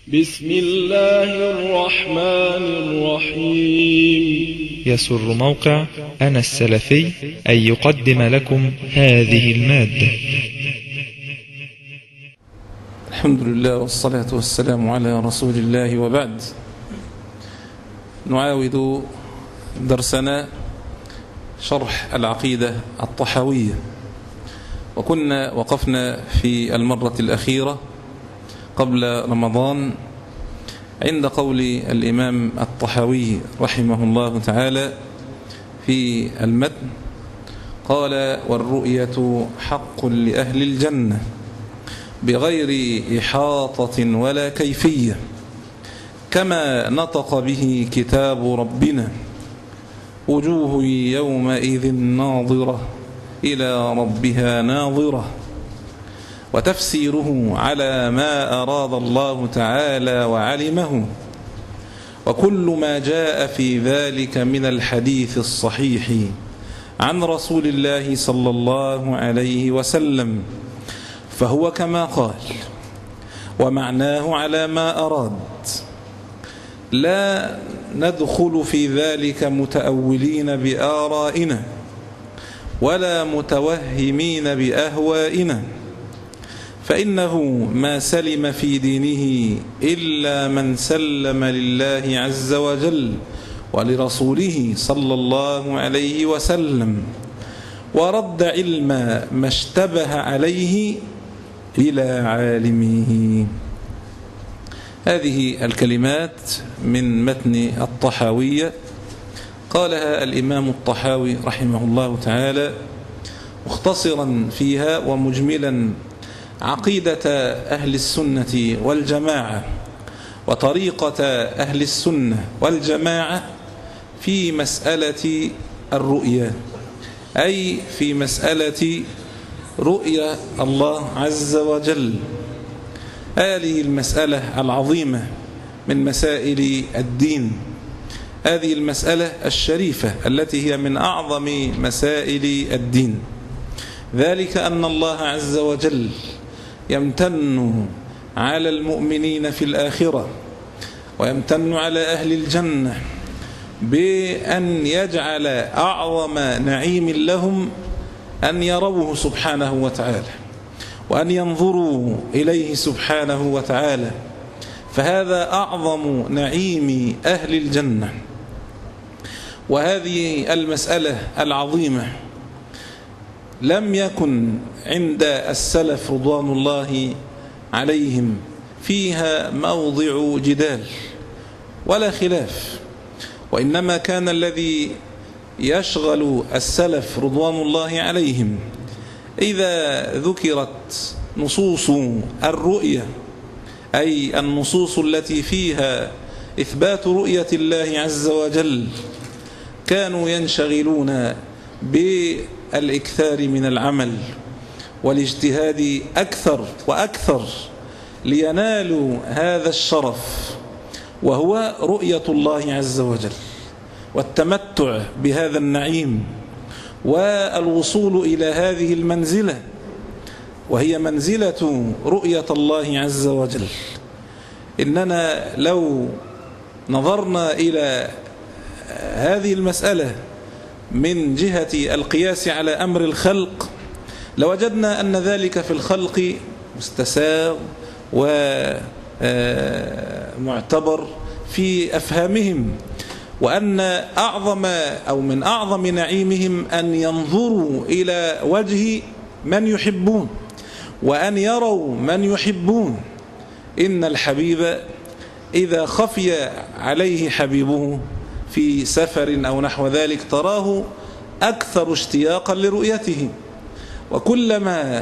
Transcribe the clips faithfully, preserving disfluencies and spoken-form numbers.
بسم الله الرحمن الرحيم. يسر موقع أنا السلفي أن يقدم لكم هذه المادة. الحمد لله والصلاة والسلام على رسول الله، وبعد. نعاود درسنا شرح العقيدة الطحاوية، وكنا وقفنا في المرة الأخيرة قبل رمضان عند قول الإمام الطحاوي رحمه الله تعالى في المتن، قال: والرؤية حق لأهل الجنة بغير إحاطة ولا كيفية، كما نطق به كتاب ربنا، وجوه يومئذ ناظرة إلى ربها ناظرة. وتفسيره على ما أراد الله تعالى وعلمه، وكل ما جاء في ذلك من الحديث الصحيح عن رسول الله صلى الله عليه وسلم، فهو كما قال، ومعناه على ما أراد. لا ندخل في ذلك متأولين بآرائنا ولا متوهمين بأهوائنا، فإنه ما سلم في دينه إلا من سلم لله عز وجل ولرسوله صلى الله عليه وسلم، ورد علم ما اشتبه عليه إلى عالمه. هذه الكلمات من متن الطحاوية قالها الإمام الطحاوي رحمه الله تعالى، مختصرا فيها ومجملا عقيدة أهل السنة والجماعة وطريقة أهل السنة والجماعة في مسألة الرؤية، أي في مسألة رؤية الله عز وجل. هذه المسألة العظيمة من مسائل الدين، هذه المسألة الشريفة التي هي من أعظم مسائل الدين، ذلك أن الله عز وجل يمتن على المؤمنين في الآخرة، ويمتن على أهل الجنة بأن يجعل أعظم نعيم لهم أن يروه سبحانه وتعالى، وأن ينظروا إليه سبحانه وتعالى، فهذا أعظم نعيم أهل الجنة. وهذه المسألة العظيمة لم يكن عند السلف رضوان الله عليهم فيها موضع جدال ولا خلاف، وإنما كان الذي يشغل السلف رضوان الله عليهم إذا ذكرت نصوص الرؤية، أي النصوص التي فيها إثبات رؤية الله عز وجل، كانوا ينشغلون بالإكثار من العمل والاجتهاد أكثر وأكثر لينالوا هذا الشرف، وهو رؤية الله عز وجل والتمتع بهذا النعيم والوصول إلى هذه المنزلة، وهي منزلة رؤية الله عز وجل. إننا لو نظرنا إلى هذه المسألة من جهة القياس على أمر الخلق، لوجدنا أن ذلك في الخلق مستساغ ومعتبر في أفهامهم، وأن أعظم أو من أعظم نعيمهم أن ينظروا إلى وجه من يحبون وأن يروا من يحبون. إن الحبيب إذا خفي عليه حبيبه في سفر أو نحو ذلك تراه أكثر اشتياقا لرؤيته، وكلما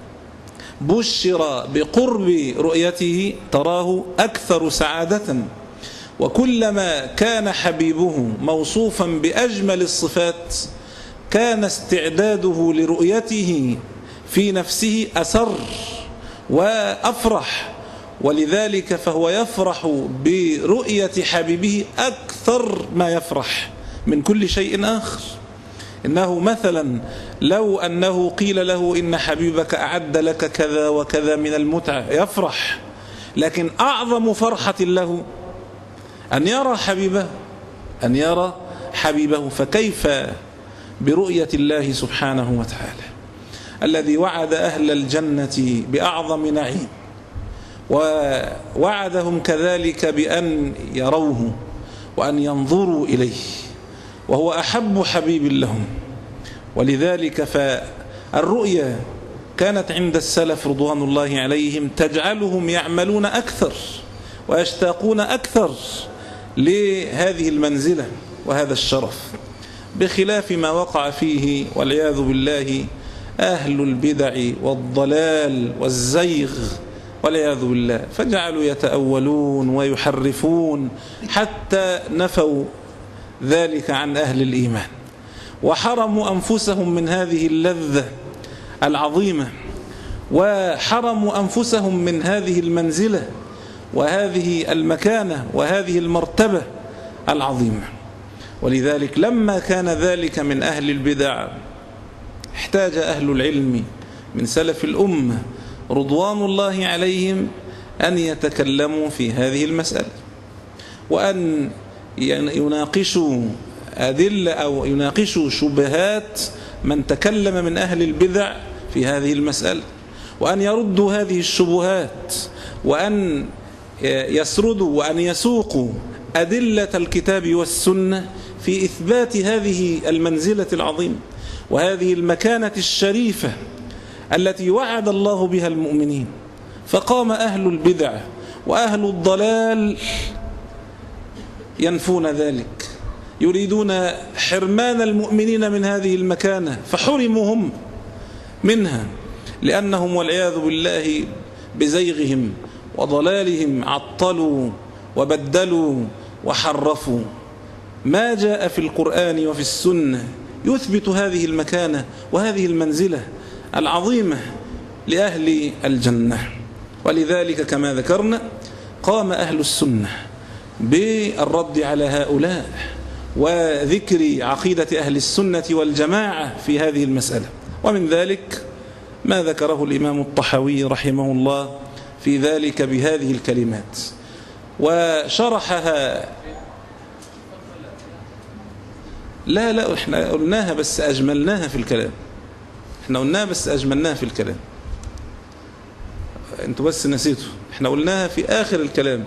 بشر بقرب رؤيته تراه أكثر سعادة، وكلما كان حبيبه موصوفا بأجمل الصفات كان استعداده لرؤيته في نفسه أسر وأفرح، ولذلك فهو يفرح برؤية حبيبه أكثر ما يفرح من كل شيء آخر. إنه مثلا لو أنه قيل له إن حبيبك أعد لك كذا وكذا من المتعة يفرح، لكن أعظم فرحة له أن يرى حبيبه أن يرى حبيبه فكيف برؤية الله سبحانه وتعالى الذي وعد أهل الجنة بأعظم نعيم ووعدهم كذلك بأن يروه وأن ينظروا إليه وهو أحب حبيب لهم. ولذلك فالرؤيا كانت عند السلف رضوان الله عليهم تجعلهم يعملون أكثر ويشتاقون أكثر لهذه المنزلة وهذا الشرف، بخلاف ما وقع فيه والعياذ بالله أهل البدع والضلال والزيغ والعياذ بالله، فجعلوا يتأولون ويحرفون حتى نفوا ذلك عن أهل الإيمان وحرموا أنفسهم من هذه اللذة العظيمة وحرموا أنفسهم من هذه المنزلة وهذه المكانة وهذه المرتبة العظيمة. ولذلك لما كان ذلك من أهل البدع احتاج أهل العلم من سلف الأمة رضوان الله عليهم أن يتكلموا في هذه المسألة وأن يناقشوا أدلة أو يناقشوا شبهات من تكلم من أهل البدع في هذه المسألة، وأن يردوا هذه الشبهات وأن يسردوا وأن يسوقوا أدلة الكتاب والسنة في إثبات هذه المنزلة العظيمة وهذه المكانة الشريفة التي وعد الله بها المؤمنين. فقام أهل البدع وأهل الضلال ينفون ذلك، يريدون حرمان المؤمنين من هذه المكانة، فحرموا هم منها لأنهم والعياذ بالله بزيغهم وضلالهم عطلوا وبدلوا وحرفوا ما جاء في القرآن وفي السنة يثبت هذه المكانة وهذه المنزلة العظيمة لأهل الجنة. ولذلك كما ذكرنا قام أهل السنة بالرد على هؤلاء وذكر عقيدة أهل السنة والجماعة في هذه المسألة، ومن ذلك ما ذكره الإمام الطحاوي رحمه الله في ذلك بهذه الكلمات وشرحها. لا لا احنا قلناها بس أجملناها في الكلام، احنا قلناها بس أجملناها في الكلام، انتوا بس نسيتوا، احنا قلناها في آخر الكلام.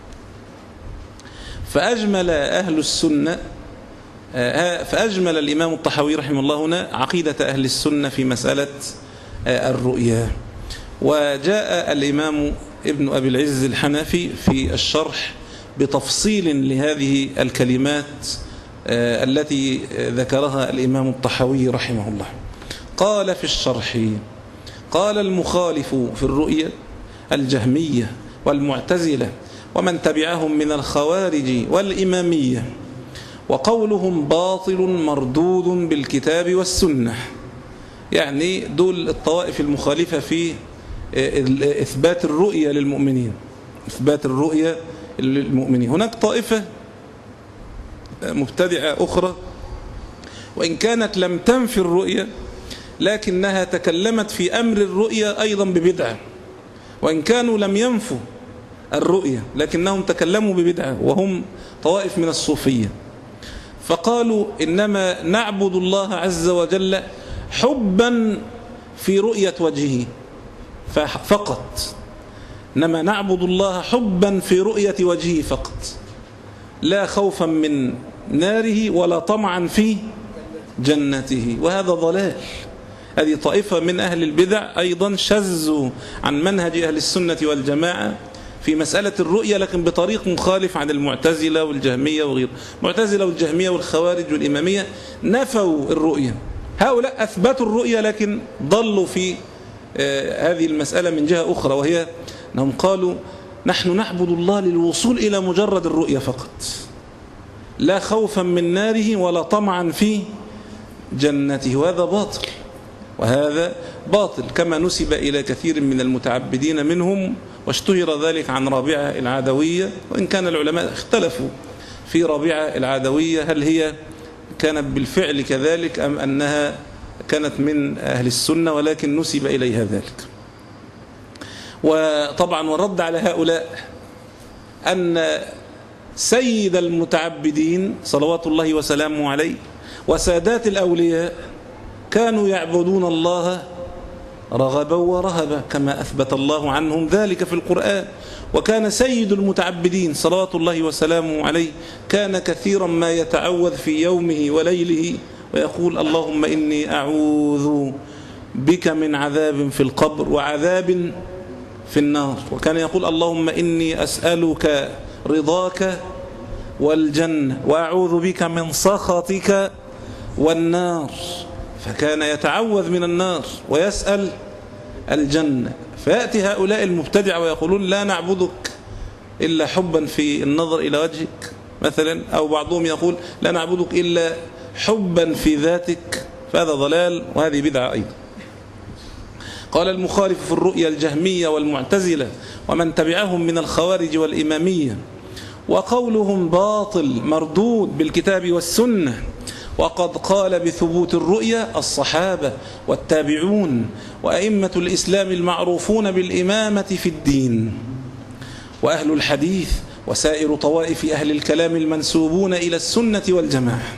فأجمل أهل السنة فأجمل الإمام الطحاوي رحمه الله هنا عقيدة أهل السنة في مسألة الرؤيا. وجاء الإمام ابن أبي العز الحنفي في الشرح بتفصيل لهذه الكلمات التي ذكرها الإمام الطحاوي رحمه الله. قال في الشرح: قال المخالف في الرؤيا الجهمية والمعتزلة ومن تبعهم من الخوارج والإمامية، وقولهم باطل مردود بالكتاب والسنة. يعني دول الطوائف المخالفة في إثبات الرؤية للمؤمنين، إثبات الرؤية للمؤمنين. هناك طائفة مبتدعة أخرى وإن كانت لم تنفي الرؤية لكنها تكلمت في أمر الرؤية أيضا ببدعة، وإن كانوا لم ينفوا الرؤية لكنهم تكلموا ببدعة، وهم طوائف من الصوفية. فقالوا إنما نعبد الله عز وجل حبا في رؤية وجهه فقط، إنما نعبد الله حبا في رؤية وجهه فقط، لا خوفا من ناره ولا طمعا في جنته. وهذا ضلال. هذه طائفة من أهل البدع أيضا شزوا عن منهج أهل السنة والجماعة في مسألة الرؤية، لكن بطريق مخالف عن المعتزلة والجهمية وغيره. المعتزلة والجهمية والخوارج والإمامية نفوا الرؤية، هؤلاء أثبتوا الرؤية لكن ضلوا في آه هذه المسألة من جهة أخرى، وهي أنهم قالوا نحن نعبد الله للوصول إلى مجرد الرؤية فقط، لا خوفا من ناره ولا طمعا في جنته. وهذا باطل، وهذا باطل كما نسب إلى كثير من المتعبدين منهم، واشتهر ذلك عن رابعة العدوية، وإن كان العلماء اختلفوا في رابعة العدوية هل هي كانت بالفعل كذلك أم أنها كانت من أهل السنة، ولكن نسب إليها ذلك. وطبعا والرد على هؤلاء أن سيد المتعبدين صلوات الله وسلامه عليه وسادات الأولياء كانوا يعبدون الله رغبا ورهبا كما أثبت الله عنهم ذلك في القرآن. وكان سيد المتعبدين صلوات الله وسلامه عليه كان كثيرا ما يتعوذ في يومه وليله ويقول اللهم إني أعوذ بك من عذاب في القبر وعذاب في النار. وكان يقول اللهم إني أسألك رضاك والجنة وأعوذ بك من سخطك والنار. فكان يتعوذ من النار ويسأل الجنة. فيأتي هؤلاء المبتدع ويقولون لا نعبدك إلا حبا في النظر إلى وجهك مثلا، أو بعضهم يقول لا نعبدك إلا حبا في ذاتك، فهذا ضلال وهذه بدعة أيضا. قال المخالف في الرؤيا الجهمية والمعتزلة ومن تبعهم من الخوارج والإمامية، وقولهم باطل مردود بالكتاب والسنة، وقد قال بثبوت الرؤيا الصحابة والتابعون وأئمة الإسلام المعروفون بالإمامة في الدين وأهل الحديث وسائر طوائف أهل الكلام المنسوبون إلى السنة والجماعة.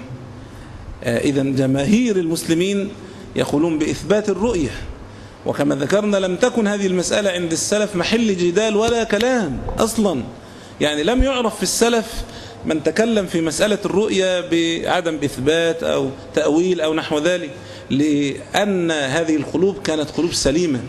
إذن جماهير المسلمين يقولون بإثبات الرؤية، وكما ذكرنا لم تكن هذه المسألة عند السلف محل جدال ولا كلام أصلا، يعني لم يعرف في السلف من تكلم في مسألة الرؤية بعدم إثبات أو تأويل أو نحو ذلك، لأن هذه القلوب كانت قلوب سليمة،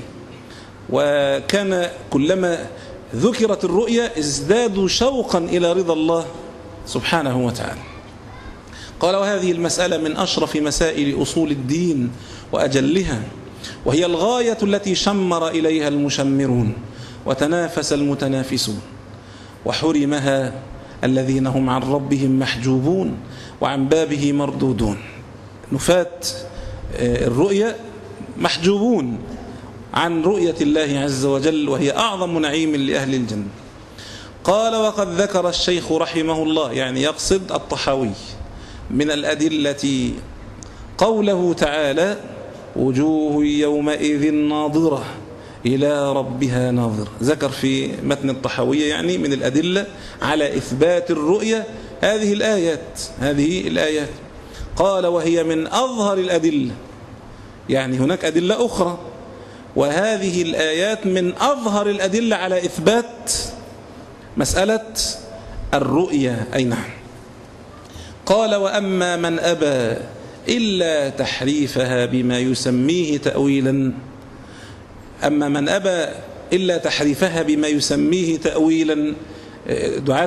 وكان كلما ذكرت الرؤية ازدادوا شوقا إلى رضا الله سبحانه وتعالى. قال وهذه المسألة من أشرف مسائل أصول الدين وأجلها، وهي الغاية التي شمر إليها المشمرون وتنافس المتنافسون، وحرمها الذين هم عن ربهم محجوبون وعن بابه مردودون. نفات الرؤية محجوبون عن رؤية الله عز وجل، وهي أعظم نعيم لأهل الجنة. قال وقد ذكر الشيخ رحمه الله، يعني يقصد الطحاوي، من الأدلة قوله تعالى وجوه يومئذ ناظرة إلى ربها ناظرة. ذكر في متن الطحاوية يعني من الأدلة على إثبات الرؤية هذه الآيات هذه الآيات قال وهي من أظهر الأدلة، يعني هناك أدلة أخرى، وهذه الآيات من أظهر الأدلة على إثبات مسألة الرؤية. أي نعم. قال وأما من أبى إلا تحريفها بما يسميه تأويلا، أما من أبى إلا تحريفها بما يسميه تأويلا، دعاة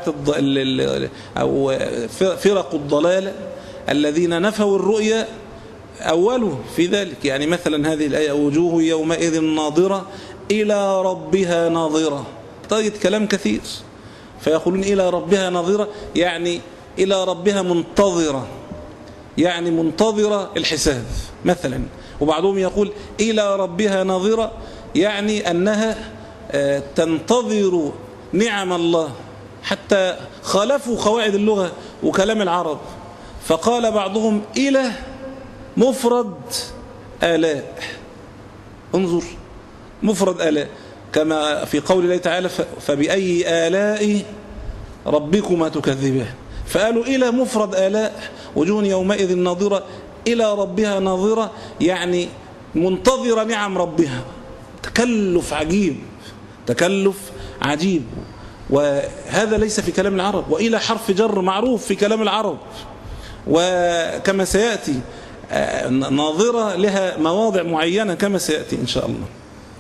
أو فرق الضلال الذين نفوا الرؤيا أوله في ذلك، يعني مثلا هذه الآية وجوه يومئذ ناظرة إلى ربها ناظرة، طيب كلام كثير، فيقولون إلى ربها ناظرة يعني إلى ربها منتظرة، يعني منتظرة الحساب مثلا. وبعضهم يقول إلى ربها ناظرة يعني أنها تنتظر نعم الله، حتى خالفوا قواعد اللغة وكلام العرب، فقال بعضهم إلى مفرد آلاء، انظر مفرد آلاء، كما في قول الله تعالى فبأي آلاء ربكما تكذبان، فقالوا إلى مفرد آلاء وجوه يومئذ ناظرة إلى ربها ناظرة، يعني منتظرة نعم ربها. تكلف عجيب تكلف عجيب وهذا ليس في كلام العرب. وإلى حرف جر معروف في كلام العرب، وكما سيأتي ناظرة لها مواضع معينة كما سيأتي إن شاء الله.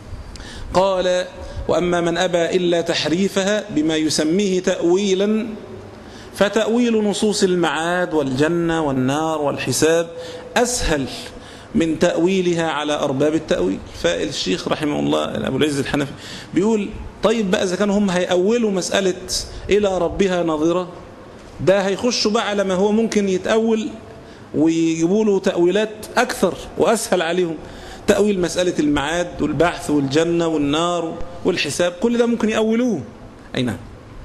قال وأما من أبى إلا تحريفها بما يسميه تأويلا، فتأويل نصوص المعاد والجنة والنار والحساب أسهل من تأويلها على أرباب التأويل. فالشيخ رحمه الله أبو العز الحنفي بيقول طيب بقى إذا كانوا هم هيأولوا مسألة إلى ربها ناظرة، ده هيخشوا بقى على ما هو ممكن يتأول ويجيبوا له تأويلات أكثر وأسهل عليهم، تأويل مسألة المعاد والبعث والجنة والنار والحساب، كل ده ممكن يأولوه. أي نعم.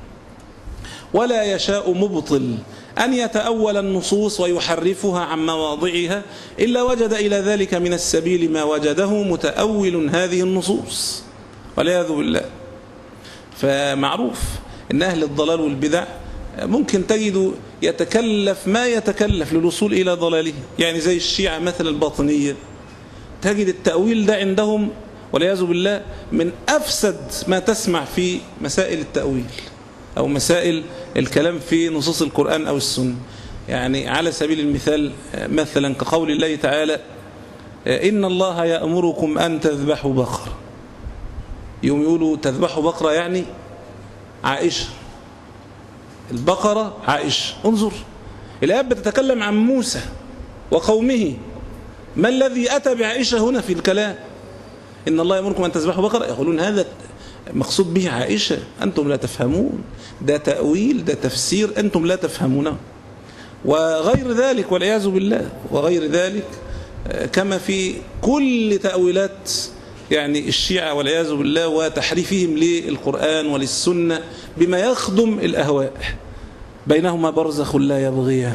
ولا يشاء مبطل أن يتأول النصوص ويحرفها عن مواضعها إلا وجد إلى ذلك من السبيل ما وجده متأول هذه النصوص. والعياذ بالله. فمعروف أن أهل الضلال والبدع ممكن تجد يتكلف ما يتكلف للوصول إلى ضلاله، يعني زي الشيعة مثلا الباطنية، تجد التأويل ده عندهم والعياذ بالله من أفسد ما تسمع في مسائل التأويل أو مسائل الكلام في نصوص القرآن أو السنة. يعني على سبيل المثال مثلا كقول الله تعالى إن الله يأمركم أن تذبحوا بقرة، يوم يقولوا تذبحوا بقرة يعني عائشة، البقرة عائشة. انظر الآية بتتكلم عن موسى وقومه، ما الذي أتى بعائشة هنا في الكلام؟ إن الله يأمركم أن تذبحوا بقرة، يقولون هذا مقصود به عائشة، أنتم لا تفهمون، ده تأويل، ده تفسير أنتم لا تفهمونه. وغير ذلك والعياذ بالله، وغير ذلك كما في كل تأويلات يعني الشيعة والعياذ بالله وتحريفهم للقرآن وللسنة بما يخدم الأهواء. بينهما برزخ لا يبغيان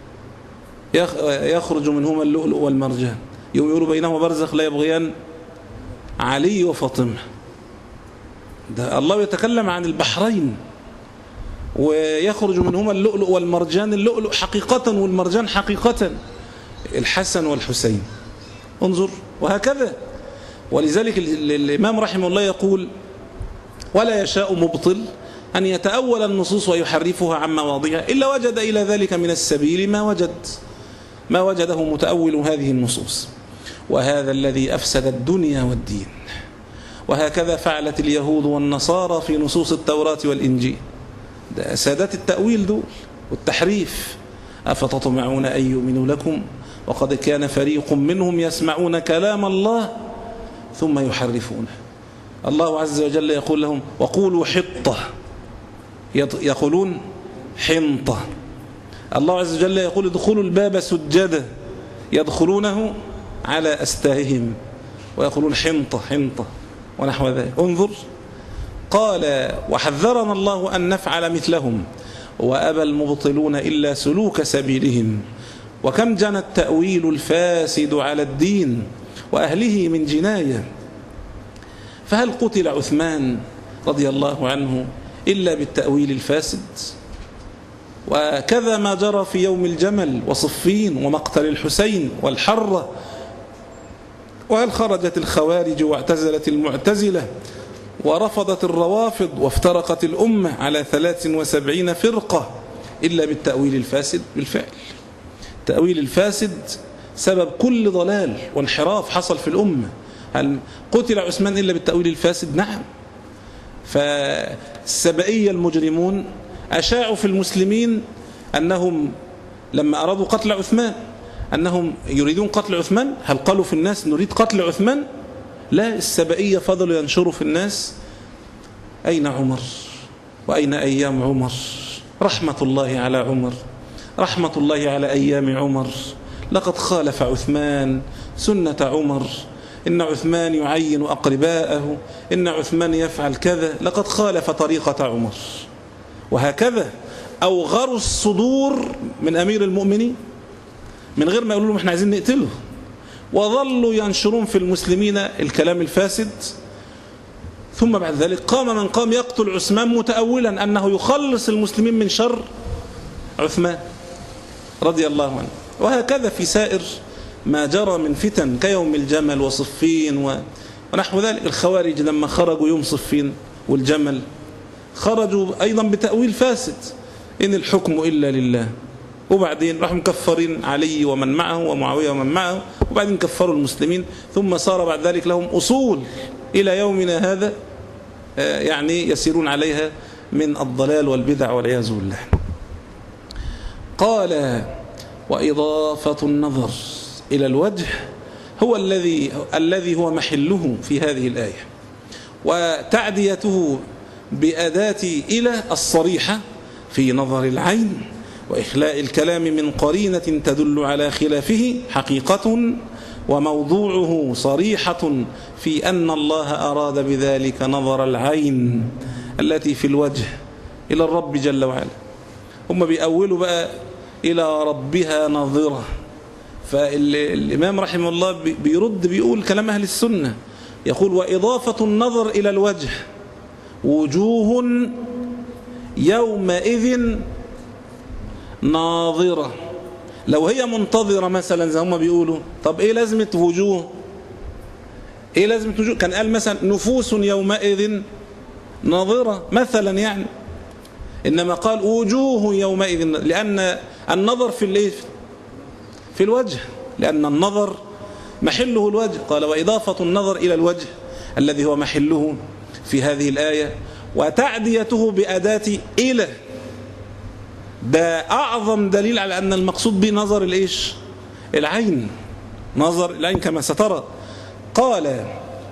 يخرج منهما اللؤلؤ والمرجان، يوم يقولوا بينهما برزخ لا يبغيان علي وفاطمة. ده الله يتكلم عن البحرين ويخرج منهما اللؤلؤ والمرجان، اللؤلؤ حقيقة والمرجان حقيقة الحسن والحسين. انظر وهكذا. ولذلك الإمام رحمه الله يقول ولا يشاء مبطل أن يتأول النصوص ويحرفها عن مواضعها إلا وجد إلى ذلك من السبيل ما وجد ما وجده متأول هذه النصوص، وهذا الذي أفسد الدنيا والدين. وهكذا فعلت اليهود والنصارى في نصوص التوراة والإنجيل، ده سادات التأويل دول والتحريف. أفتطمعون أن يؤمنوا لكم وقد كان فريق منهم يسمعون كلام الله ثم يحرفونه. الله عز وجل يقول لهم وقولوا حطة يقولون حنطة. الله عز وجل يقول ادخلوا الباب سجدا يدخلونه على أستاههم ويقولون حنطة حنطة ونحو ذلك. انظر قال وحذرنا الله أن نفعل مثلهم وأبى المبطلون إلا سلوك سبيلهم. وكم جنى التأويل الفاسد على الدين وأهله من جناية. فهل قتل عثمان رضي الله عنه إلا بالتأويل الفاسد؟ وكذا ما جرى في يوم الجمل وصفين ومقتل الحسين والحرة. وهل خرجت الخوارج واعتزلت المعتزلة ورفضت الروافض وافترقت الأمة على ثلاث وسبعين فرقة إلا بالتأويل الفاسد؟ بالفعل التأويل الفاسد سبب كل ضلال وانحراف حصل في الأمة. هل قتل عثمان إلا بالتأويل الفاسد؟ نعم. فالسبئية المجرمون أشاعوا في المسلمين أنهم لما أرادوا قتل عثمان أنهم يريدون قتل عثمان. هل قالوا في الناس نريد قتل عثمان؟ لا، السبئية فضلوا ينشروا في الناس أين عمر وأين أيام عمر، رحمة الله على عمر، رحمة الله على أيام عمر، لقد خالف عثمان سنة عمر، إن عثمان يعين أقرباءه، إن عثمان يفعل كذا، لقد خالف طريقة عمر. وهكذا أوغروا الصدور من أمير المؤمنين من غير ما يقولوا لهم احنا عايزين نقتله، وظلوا ينشرون في المسلمين الكلام الفاسد. ثم بعد ذلك قام من قام يقتل عثمان متأولا أنه يخلص المسلمين من شر عثمان رضي الله عنه. وهكذا في سائر ما جرى من فتن كيوم الجمل وصفين ونحو ذلك. الخوارج لما خرجوا يوم صفين والجمل خرجوا أيضا بتأويل فاسد، إن الحكم إلا لله، وبعدين راحوا مكفرين علي ومن معه ومعاوية ومن معه، وبعدين كفروا المسلمين. ثم صار بعد ذلك لهم أصول إلى يومنا هذا يعني يسيرون عليها من الضلال والبدع والعياذ بالله. قال وإضافة النظر إلى الوجه هو الذي الذي هو محله في هذه الآية، وتعديته بأداة إلى الصريحة في نظر العين وإخلاء الكلام من قرينة تدل على خلافه حقيقة، وموضوعه صريحة في أن الله أراد بذلك نظر العين التي في الوجه إلى الرب جل وعلا. هم بيأولوا بقى إلى ربها ناظرة. فالإمام رحمه الله بيرد بيقول كلام أهل السنة، يقول وإضافة النظر إلى الوجه وجوه يومئذ ناظرة. لو هي منتظرة مثلا زي هم بيقولوا، طب ايه لازمة وجوه؟ ايه لازمة وجوه؟ كان قال مثلا نفوس يومئذ ناظرة مثلا يعني، انما قال وجوه يومئذ، لان النظر في الايه؟ في الوجه، لان النظر محله الوجه. قال وإضافة النظر إلى الوجه الذي هو محله في هذه الآية، وتعديته بأداة إلى، ده أعظم دليل على أن المقصود به نظر الإيش؟ العين، نظر العين كما سترى. قال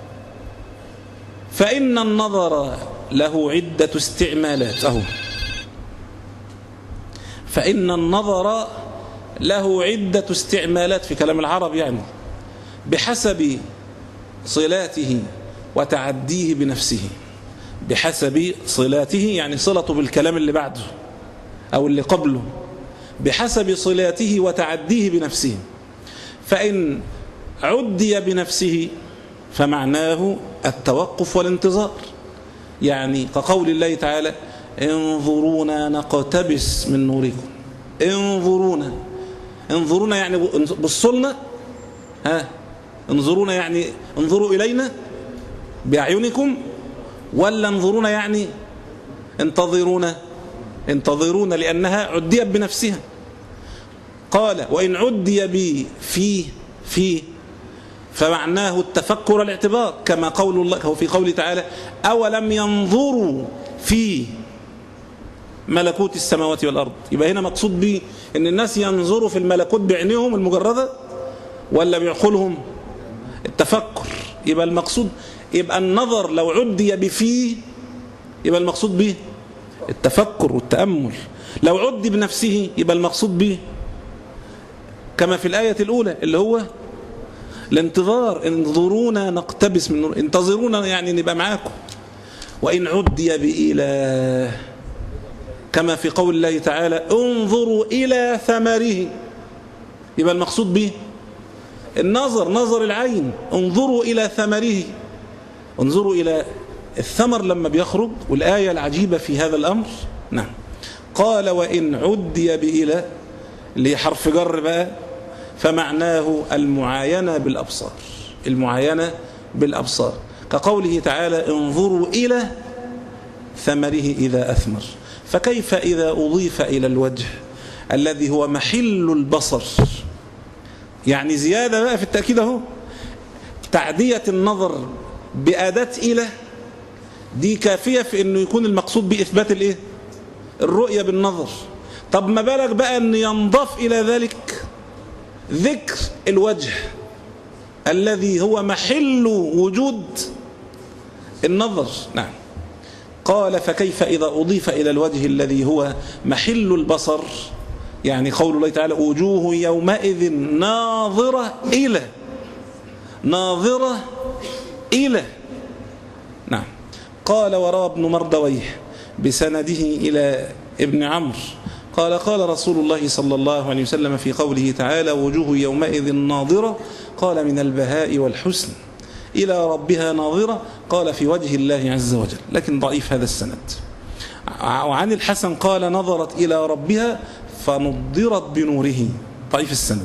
فإن النظر له عدة استعمالات. أهو فإن النظر له عدة استعمالات في كلام العرب، يعني بحسب صلاته وتعديه بنفسه. بحسب صلاته يعني صلته بالكلام اللي بعده أو اللي قبله، بحسب صلاته وتعديه بنفسه. فإن عدي بنفسه فمعناه التوقف والانتظار، يعني كقول الله تعالى انظرونا نقتبس من نوركم. انظرونا، انظرونا يعني بصلنا، ها انظرونا يعني انظروا إلينا بأعينكم، ولا انظرونا يعني انتظرونا؟ انتظرونا لأنها عديت بنفسها. قال وإن عدي بي فيه فيه فمعناه التفكر والاعتبار، كما قول الله في قوله تعالى أولم ينظروا في ملكوت السماوات والأرض. يبقى هنا مقصود به أن الناس ينظروا في الملكوت بعينهم المجردة ولا بعقولهم؟ التفكر. يبقى المقصود، يبقى النظر لو عدي بفيه يبقى المقصود به التفكر والتأمل. لو عدي بنفسه يبقى المقصود به كما في الآية الأولى اللي هو الانتظار. انظرونا نقتبس من نور، انتظرونا يعني نبقى معاكم. وإن عدي بإله كما في قول الله تعالى انظروا إلى ثمره، يبقى المقصود به النظر، نظر العين. انظروا إلى ثمره، انظروا إلى الثمر لما بيخرج. والآية العجيبة في هذا الأمر، نعم، قال وإن عدي بإلى اللي حرف جر بقى، فمعناه المعاينة بالأبصار، المعاينة بالأبصار، كقوله تعالى انظروا إلى ثمره إذا أثمر. فكيف إذا أضيف إلى الوجه الذي هو محل البصر؟ يعني زيادة بقى في التأكيد اهو، تعدية النظر بأداة إلى دي كافية في أنه يكون المقصود بإثبات الإيه؟ الرؤية بالنظر. طب ما بالك بقى أن ينضاف إلى ذلك ذكر الوجه الذي هو محل وجود النظر. نعم. قال فكيف إذا أضيف إلى الوجه الذي هو محل البصر، يعني قول الله تعالى وجوه يومئذ ناظرة إلى، ناظرة إلى. نعم. قال وروى ابن مردويه بسنده إلى ابن عمرو قال قال رسول الله صلى الله عليه وسلم في قوله تعالى وجوه يومئذ ناظرة، قال من البهاء والحسن، إلى ربها ناظرة، قال في وجه الله عز وجل، لكن ضعيف هذا السند. وعن الحسن قال نظرت إلى ربها فنضرت بنوره، ضعيف السند.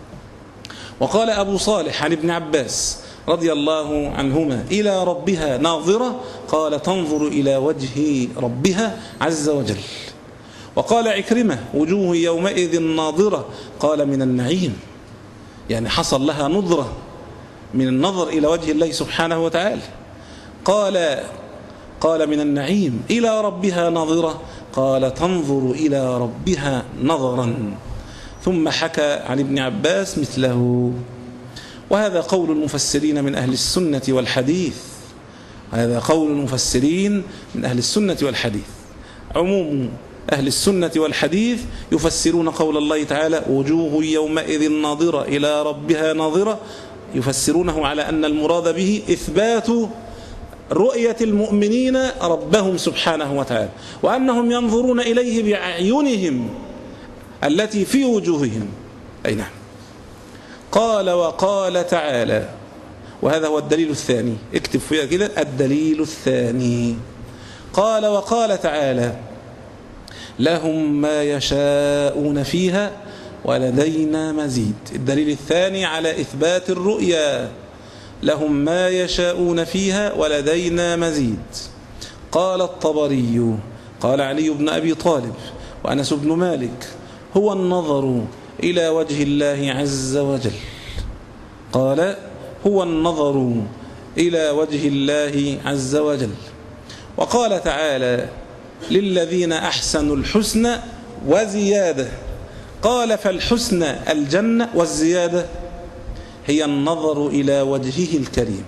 وقال أبو صالح عن ابن عباس رضي الله عنهما إلى ربها ناظرة، قال تنظر إلى وجه ربها عز وجل. وقال عكرمة وجوه يومئذ ناظرة، قال من النعيم، يعني حصل لها نظرة من النظر إلى وجه الله سبحانه وتعالى. قال قال من النعيم إلى ربها ناظرة، قال تنظر إلى ربها نظرا. ثم حكى عن ابن عباس مثله. وهذا قول المفسرين من أهل السنة والحديث، هذا قول المفسرين من أهل السنة والحديث. عموم أهل السنة والحديث يفسرون قول الله تعالى وجوه يومئذ ناظرة إلى ربها ناظرة، يفسرونه على أن المراد به إثبات رؤية المؤمنين ربهم سبحانه وتعالى، وأنهم ينظرون إليه بأعينهم التي في وجوههم. أي نعم. قال وقال تعالى وهذا هو الدليل الثاني، اكتب فيها كده الدليل الثاني. قال وقال تعالى لهم ما يشاءون فيها ولدينا مزيد. الدليل الثاني على إثبات الرؤيا، لهم ما يشاءون فيها ولدينا مزيد. قال الطبري قال علي بن أبي طالب وأنس بن مالك هو النظر إلى وجه الله عز وجل. قال هو النظر إلى وجه الله عز وجل. وقال تعالى للذين أحسنوا الحسنى وزيادة. قال فالحسنى الجنة والزيادة هي النظر إلى وجهه الكريم.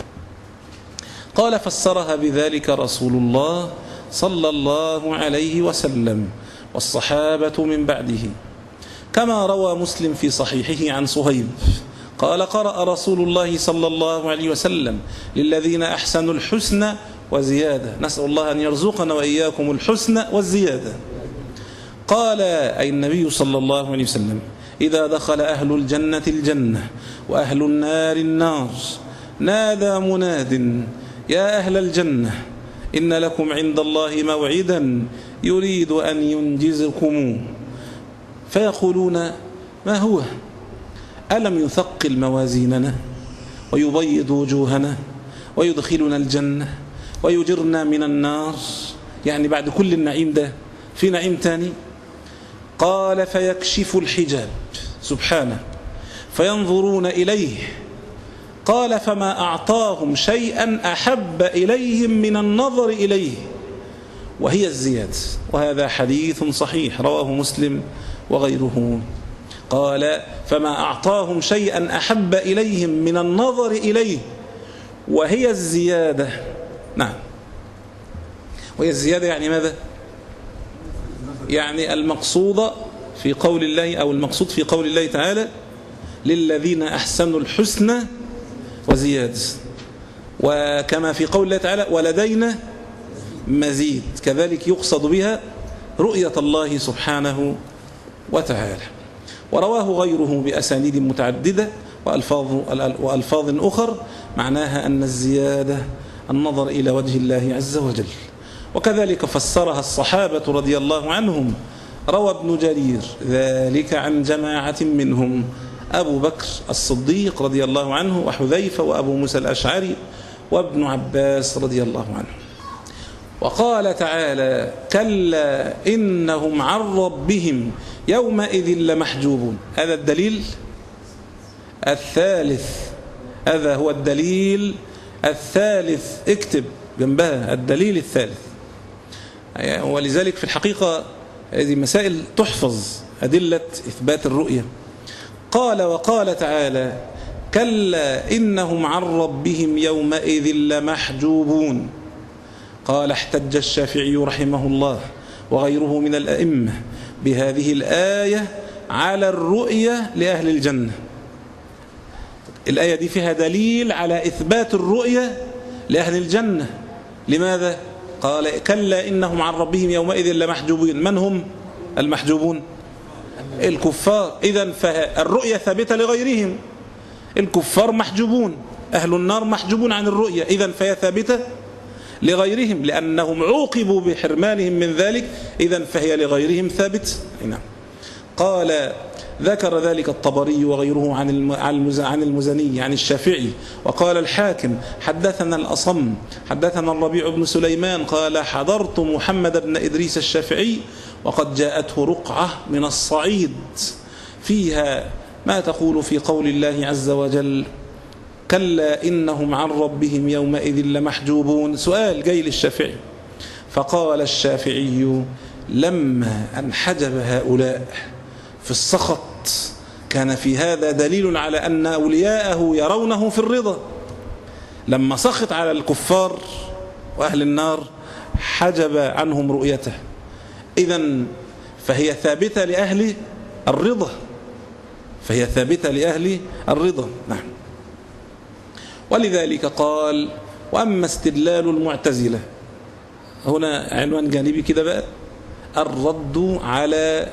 قال فسرها بذلك رسول الله صلى الله عليه وسلم والصحابة من بعده، كما روى مسلم في صحيحه عن صهيب قال قرأ رسول الله صلى الله عليه وسلم للذين أحسنوا الحسنى وزيادة. نسأل الله أن يرزقنا وإياكم الحسنى والزيادة. قال أي النبي صلى الله عليه وسلم إذا دخل أهل الجنة الجنة وأهل النار النار نادى مناد يا أهل الجنة إن لكم عند الله موعدا يريد أن ينجزكم، فيقولون ما هو؟ ألم يثقل موازيننا ويبيض وجوهنا ويدخلنا الجنة ويجرنا من النار؟ يعني بعد كل النعيم ده في نعيم تاني؟ قال فيكشف الحجاب سبحانه فينظرون إليه. قال فما أعطاهم شيئا أحب إليهم من النظر إليه وهي الزيادة. وهذا حديث صحيح رواه مسلم وغيره. قال فما أعطاهم شيئا أحب إليهم من النظر إليه وهي الزيادة. نعم، وهي الزيادة يعني ماذا؟ يعني المقصود في قول الله أو المقصود في قول الله تعالى للذين أحسنوا الحسنى وزيادة، وكما في قول الله تعالى ولدينا مزيد، كذلك يقصد بها رؤية الله سبحانه وتعالى. ورواه غيره بأسانيد متعددة وألفاظ, وألفاظ أخر معناها أن الزيادة النظر إلى وجه الله عز وجل. وكذلك فسرها الصحابة رضي الله عنهم. روى ابن جرير ذلك عن جماعة منهم أبو بكر الصديق رضي الله عنه وحذيفة وأبو موسى الأشعري وابن عباس رضي الله عنه. وقال تعالى كلا إنهم عن ربهم يومئذ لمحجوبون. هذا الدليل الثالث، هذا هو الدليل الثالث، اكتب جنبها الدليل الثالث. ولذلك في الحقيقة هذه مسائل تحفظ، أدلة إثبات الرؤية. قال وقال تعالى كلا إنهم عن ربهم يومئذ لمحجوبون. قال احتج الشافعي رحمه الله وغيره من الأئمة بهذه الآية على الرؤية لأهل الجنة. الآية دي فيها دليل على إثبات الرؤية لأهل الجنة. لماذا؟ قال كلا إنهم عن ربهم يومئذ لمحجوبون. من هم المحجوبون؟ الكفار. إذن فالرؤية ثابتة لغيرهم، الكفار محجوبون، أهل النار محجوبون عن الرؤية، إذن فهي ثابتة لغيرهم لأنهم عوقبوا بحرمانهم من ذلك، إذن فهي لغيرهم ثابت. نعم. قال ذكر ذلك الطبري وغيره عن عن المزني عن الشافعي. وقال الحاكم حدثنا الأصم حدثنا الربيع بن سليمان قال حضرت محمد بن إدريس الشافعي وقد جاءته رقعة من الصعيد فيها ما تقول في قول الله عز وجل كلا إنهم عن ربهم يومئذ لمحجوبون. سؤال جاي للشافعي، فقال الشافعي لما انحجب هؤلاء في السخط كان في هذا دليل على أن أولياءه يرونه في الرضا. لما سخط على الكفار وأهل النار حجب عنهم رؤيته، إذن فهي ثابتة لأهل الرضا، فهي ثابتة لأهل الرضا. نعم. ولذلك قال وأما استدلال المعتزلة، هنا عنوان جانبي كده بقى، الرد على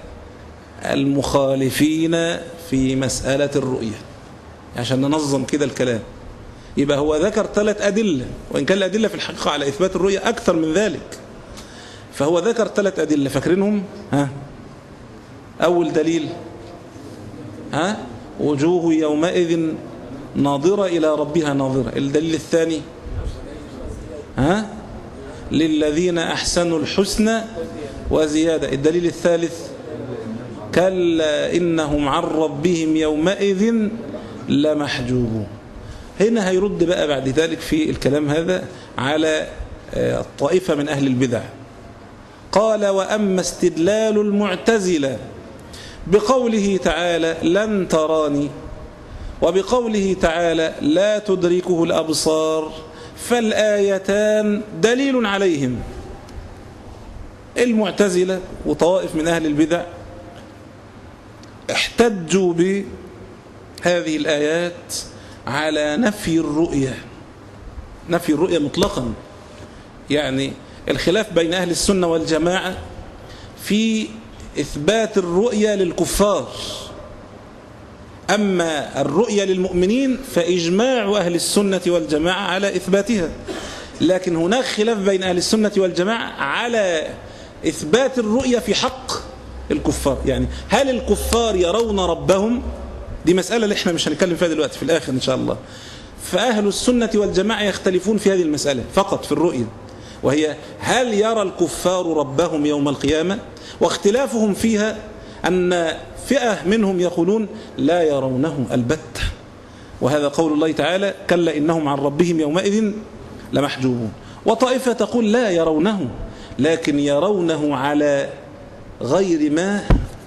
المخالفين في مسألة الرؤية، عشان ننظم كده الكلام. يبقى هو ذكر ثلاث أدلة، وإن كان الأدلة في الحقيقة على إثبات الرؤية أكثر من ذلك. فهو ذكر ثلاث أدلة فاكرينهم؟ ها أول دليل ها وجوه يومئذ ناظرة إلى ربها ناظرة. الدليل الثاني ها للذين أحسنوا الحسنى وزيادة. الدليل الثالث كلا إنهم عن ربهم يومئذ لمحجوبون. هنا هيرد بقى بعد ذلك في الكلام هذا على الطائفة من أهل البدع. قال وأما استدلال المعتزلة بقوله تعالى لن تراني وبقوله تعالى لا تدركه الأبصار فالآيتان دليل عليهم. المعتزلة وطوائف من أهل البدع احتجوا بهذه الآيات على نفي الرؤية، نفي الرؤية مطلقا. يعني الخلاف بين أهل السنة والجماعة في إثبات الرؤية للكفار، أما الرؤية للمؤمنين فإجماع أهل السنة والجماعة على إثباتها. لكن هناك خلاف بين أهل السنة والجماعة على إثبات الرؤية في حق الكفار. يعني هل الكفار يرون ربهم؟ دي مسألة اللي احنا مش هنتكلم فيها دلوقتي، في الآخر إن شاء الله. فأهل السنة والجماعة يختلفون في هذه المسألة فقط في الرؤية، وهي هل يرى الكفار ربهم يوم القيامة؟ واختلافهم فيها أن فئة منهم يقولون لا يرونه البتة، وهذا قول الله تعالى كلا إنهم عن ربهم يومئذ لمحجوبون. وطائفة تقول لا يرونه، لكن يرونه على غير ما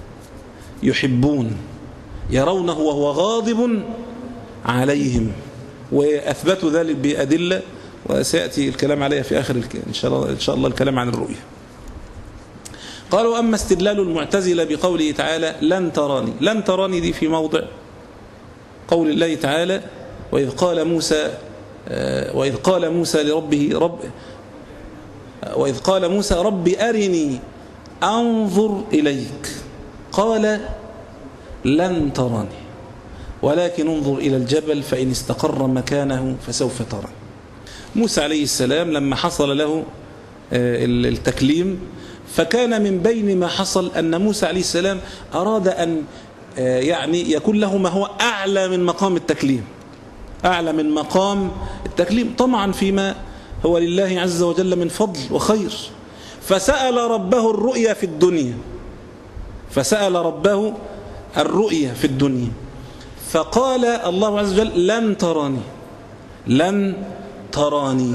يحبون، يرونه وهو غاضب عليهم، وأثبتوا ذلك بأدلة وسيأتي الكلام عليها في آخر إن شاء الله, إن شاء الله الكلام عن الرؤية. قالوا أما استدلال المعتزلة بقوله تعالى لن تراني، لن تراني دي في موضع قول الله تعالى وإذ قال موسى وإذ قال موسى لربه رب وإذ قال موسى رب أرني أنظر إليك قال لن تراني ولكن انظر إلى الجبل فإن استقر مكانه فسوف ترى. موسى عليه السلام لما حصل له التكليم فكان من بين ما حصل أن موسى عليه السلام أراد أن يعني يكون له ما هو أعلى من مقام التكليم، أعلى من مقام التكليم طمعا فيما هو لله عز وجل من فضل وخير. فسأل ربه الرؤيا في الدنيا، فسأل ربه الرؤيا في الدنيا فقال الله عز وجل لن تراني، لن تراني.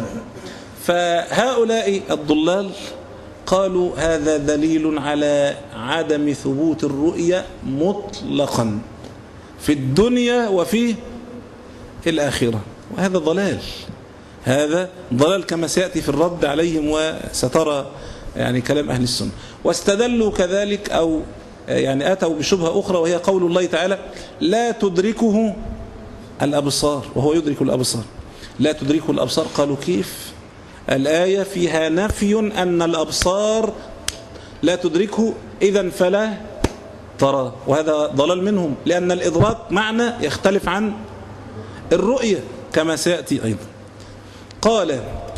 فهؤلاء الضلال قالوا هذا دليل على عدم ثبوت الرؤيا مطلقا في الدنيا وفي الآخرة، وهذا ضلال، هذا ضلال كما سيأتي في الرد عليهم وسترى يعني كلام أهل السنة. واستدلوا كذلك أو يعني أتوا بشبهة أخرى وهي قول الله تعالى لا تدركه الأبصار وهو يدرك الأبصار، لا تدركه الأبصار. قالوا كيف؟ الآية فيها نفي أن الأبصار لا تدركه إذن فلا ترى، وهذا ضلال منهم لأن الإدراك معنى يختلف عن الرؤية كما سيأتي أيضا. قال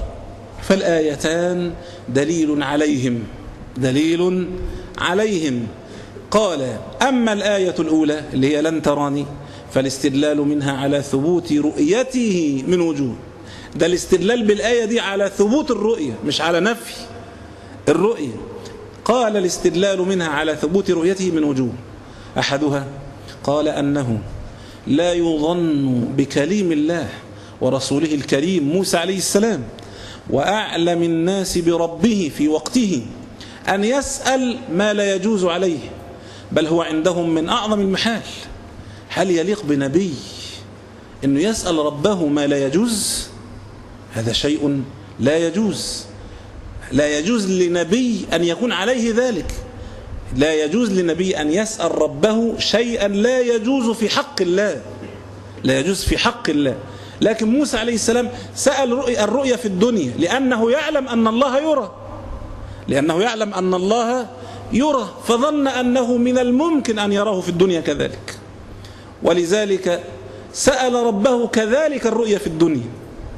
فالآيتان دليل عليهم، دليل عليهم. قال أما الآية الأولى اللي هي لن تراني فالاستدلال منها على ثبوت رؤيته من وجوه. ده الاستدلال بالآية دي على ثبوت الرؤية مش على نفي الرؤية. قال الاستدلال منها على ثبوت رؤيته من وجوه. أحدها قال أنه لا يظن بكليم الله ورسوله الكريم موسى عليه السلام وأعلم الناس بربه في وقته أن يسأل ما لا يجوز عليه، بل هو عندهم من أعظم المحال. هل يليق بنبي أنه يسأل ربه ما لا يجوز؟ هذا شيء لا يجوز، لا يجوز لنبي أن يكون عليه ذلك، لا يجوز لنبي أن يسأل ربه شيئا لا يجوز في حق الله، لا يجوز في حق الله. لكن موسى عليه السلام سأل الرؤيا في الدنيا لأنه يعلم أن الله يرى، لأنه يعلم أن الله يرى فظن أنه من الممكن أن يراه في الدنيا كذلك، ولذلك سأل ربه كذلك الرؤيا في الدنيا،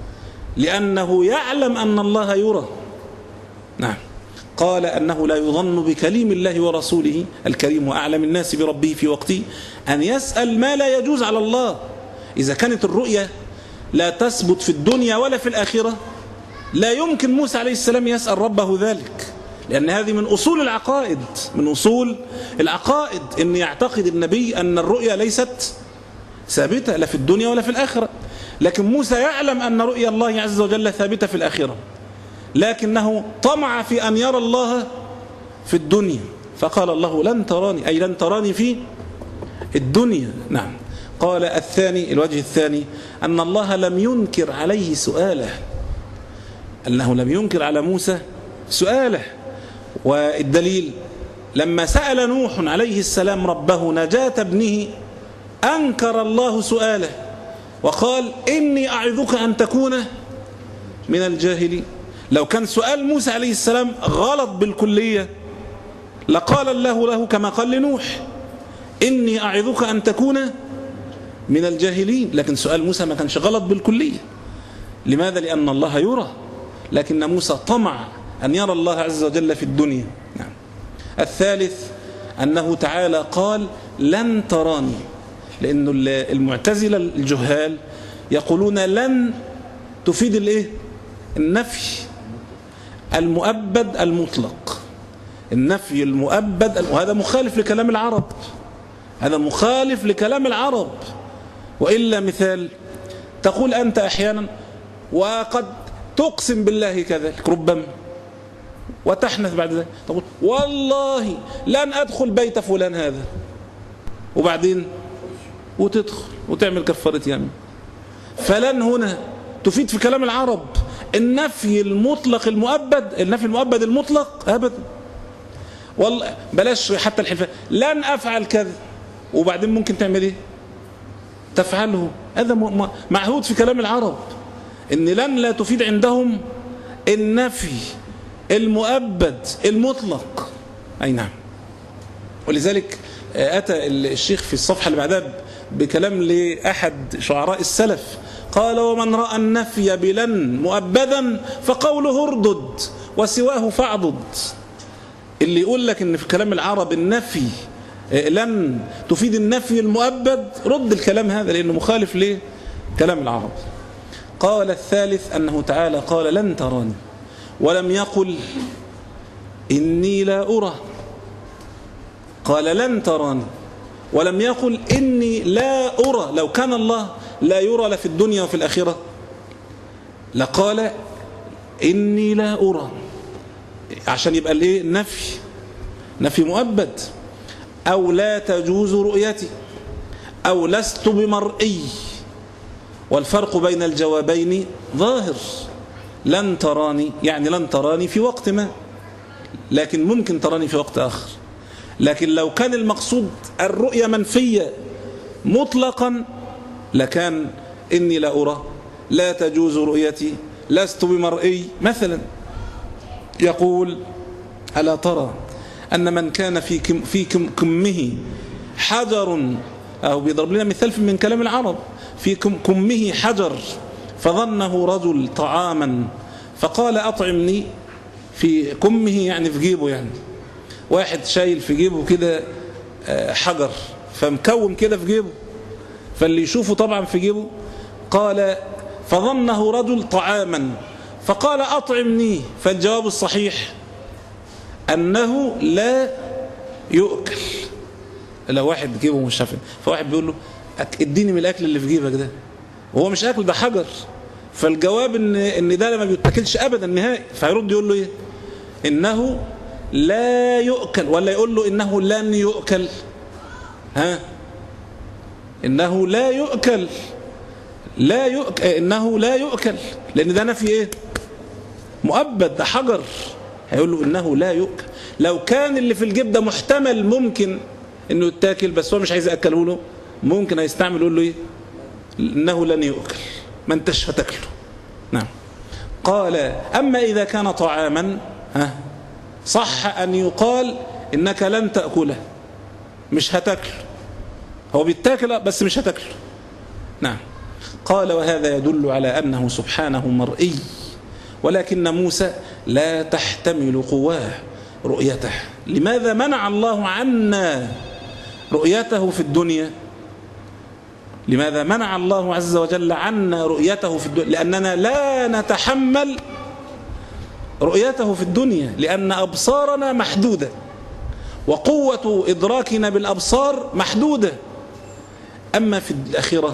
لأنه يعلم أن الله يرى. نعم. قال أنه لا يظن بكليم الله ورسوله الكريم وأعلم الناس بربه في وقته أن يسأل ما لا يجوز على الله. إذا كانت الرؤيا لا تثبت في الدنيا ولا في الآخرة لا يمكن موسى عليه السلام يسأل ربه ذلك، لأن هذه من أصول العقائد، من أصول العقائد أن يعتقد النبي أن الرؤيا ليست ثابتة لا في الدنيا ولا في الآخرة. لكن موسى يعلم أن رؤيا الله عز وجل ثابتة في الآخرة، لكنه طمع في أن يرى الله في الدنيا، فقال الله لن تراني، أي لن تراني في الدنيا. نعم. قال الثاني، الوجه الثاني، أن الله لم ينكر عليه سؤاله، أنه لم ينكر على موسى سؤاله. والدليل لما سأل نوح عليه السلام ربه نجاة ابنه أنكر الله سؤاله وقال إني أعظك أن تكون من الجاهلين. لو كان سؤال موسى عليه السلام غلط بالكلية لقال الله له كما قال لنوح إني أعظك أن تكون من الجاهلين، لكن سؤال موسى ما كانش غلط بالكلية. لماذا؟ لأن الله يرى، لكن موسى طمع أن يرى الله عز وجل في الدنيا. نعم. الثالث أنه تعالى قال لن تراني، لأن المعتزلة الجهال يقولون لن تفيد الايه؟ النفي المؤبد المطلق، النفي المؤبد، وهذا مخالف لكلام العرب، هذا مخالف لكلام العرب. وإلا مثال، تقول أنت أحيانا وقد تقسم بالله كذلك ربما وتحنث بعد ذلك تقول والله لن أدخل بيت فلان هذا، وبعدين وتدخل وتعمل كفارة يمين. فلن هنا تفيد في كلام العرب النفي المطلق المؤبد، النفي المؤبد المطلق أبدا. والله بلاش حتى الحلفان، لن أفعل كذا، وبعدين ممكن تعمل إيه؟ تفعله. هذا معهود في كلام العرب إن لن لا تفيد عندهم النفي المؤبد المطلق. أي نعم. ولذلك أتى الشيخ في الصفحة اللي بعدها بكلام لأحد شعراء السلف قال ومن رأى النفي بلن مؤبدا فقوله اردد وسواه فاعضد. اللي يقول لك ان في كلام العرب النفي لن تفيد النفي المؤبد رد الكلام هذا لأنه مخالف ليه كلام العرب. قال الثالث أنه تعالى قال لن تراني، ولم يقل إني لا أرى، قال لن تراني ولم يقل إني لا أرى. لو كان الله لا يرى لا في الدنيا وفي الآخرة لقال إني لا أرى، عشان يبقى الايه النفي نفي مؤبد. أو لا تجوز رؤيتي، أو لست بمرئي، والفرق بين الجوابين ظاهر. لن تراني يعني لن تراني في وقت ما، لكن ممكن تراني في وقت آخر. لكن لو كان المقصود الرؤية منفية مطلقا لكان إني لا أرى، لا تجوز رؤيتي، لست بمرئي. مثلا يقول ألا ترى أن من كان في كم في كم كمه حجر، أو بيضرب لنا مثال من كلام العرب، في كم كمه حجر فظنه رجل طعاما فقال أطعمني، في كمه يعني في جيبه، يعني واحد شايل في جيبه كده حجر فمكوم كده في جيبه، فاللي يشوفه طبعا في جيبه قال فظنه رجل طعاما فقال أطعمني. فالجواب الصحيح أنه لا يؤكل. لو واحد جيبه مش شافه فواحد بيقول له اديني من الأكل اللي في جيبك ده، وهو مش أكل ده حجر، فالجواب إن, إن ده لما بيتاكلش أبدا نهائي. فيرد يقول له إيه؟ إنه لا يؤكل، ولا يقول له إنه لن يؤكل؟ ها؟ إنه لا يؤكل، لا يؤكل، إنه لا يؤكل، لأن ده نفي إيه؟ مؤبد، ده حجر. هيقول له إنه لا يؤكل. لو كان اللي في الجيب ده محتمل ممكن إنه يتاكل بس هو مش عايز يأكله له، ممكن هيستعمل يقول له إيه؟ إنه لن يؤكل، ما انتش هتاكله. نعم. قال أما إذا كان طعاما ها صح أن يقال إنك لن تأكله، مش هتاكله. هو بيتاكل بس مش هتاكله، نعم. قال وهذا يدل على أنه سبحانه مرئي، ولكن موسى لا تحتمل قواه رؤيته. لماذا منع الله عنا رؤيته في الدنيا؟ لماذا منع الله عز وجل عنا رؤيته في الدنيا؟ لأننا لا نتحمل رؤيته في الدنيا، لأن أبصارنا محدودة وقوة إدراكنا بالأبصار محدودة. أما في الآخرة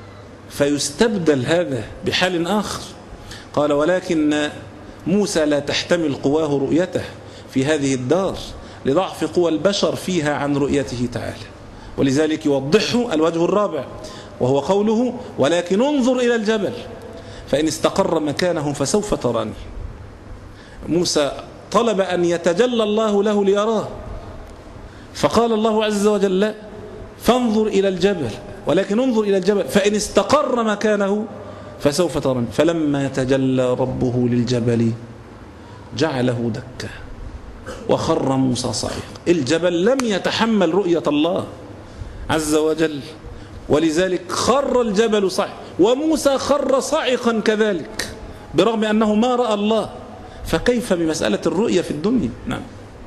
فيستبدل هذا بحال آخر. قال ولكن موسى لا تحتمل قواه رؤيته في هذه الدار لضعف قوى البشر فيها عن رؤيته تعالى، ولذلك يوضحه الوجه الرابع وهو قوله ولكن انظر إلى الجبل فإن استقر مكانه فسوف تراني. موسى طلب أن يتجلى الله له ليراه، فقال الله عز وجل فانظر إلى الجبل ولكن انظر إلى الجبل فإن استقر مكانه فسوف تراني. فلما تجلى ربه للجبل جعله دكا وخر موسى صعيقا. الجبل لم يتحمل رؤية الله عز وجل، ولذلك خر الجبل صعقا، وموسى خر صعقا كذلك برغم أنه ما رأى الله. فكيف بمسألة الرؤية في الدنيا؟ نعم.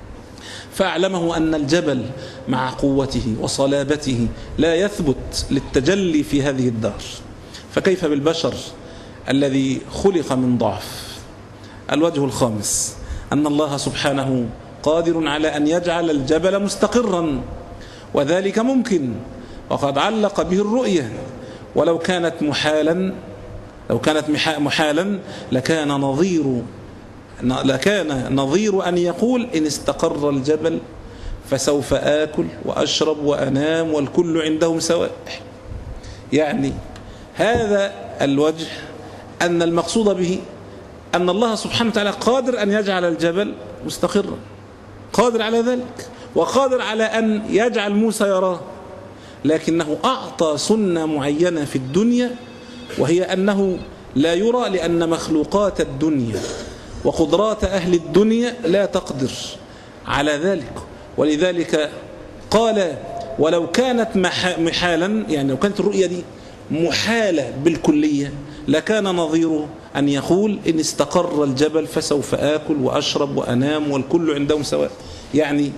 فأعلمه أن الجبل مع قوته وصلابته لا يثبت للتجلي في هذه الدار، فكيف بالبشر الذي خلق من ضعف؟ الوجه الخامس أن الله سبحانه قادر على أن يجعل الجبل مستقرا، وذلك ممكن، وقد علق به الرؤية. ولو كانت محالا لو كانت محالا لكان نظير لكان نظير أن يقول إن استقر الجبل فسوف آكل وأشرب وأنام والكل عندهم سواء. يعني هذا الوجه أن المقصود به أن الله سبحانه وتعالى قادر أن يجعل الجبل مستقرا، قادر على ذلك، وقادر على أن يجعل موسى يراه، لكنه أعطى سنة معينة في الدنيا، وهي أنه لا يرى، لأن مخلوقات الدنيا وقدرات أهل الدنيا لا تقدر على ذلك. ولذلك قال ولو كانت محالا، يعني لو كانت الرؤية دي محالة بالكلية لكان نظيره أن يقول إن استقر الجبل فسوف آكل وأشرب وأنام والكل عندهم سواء. يعني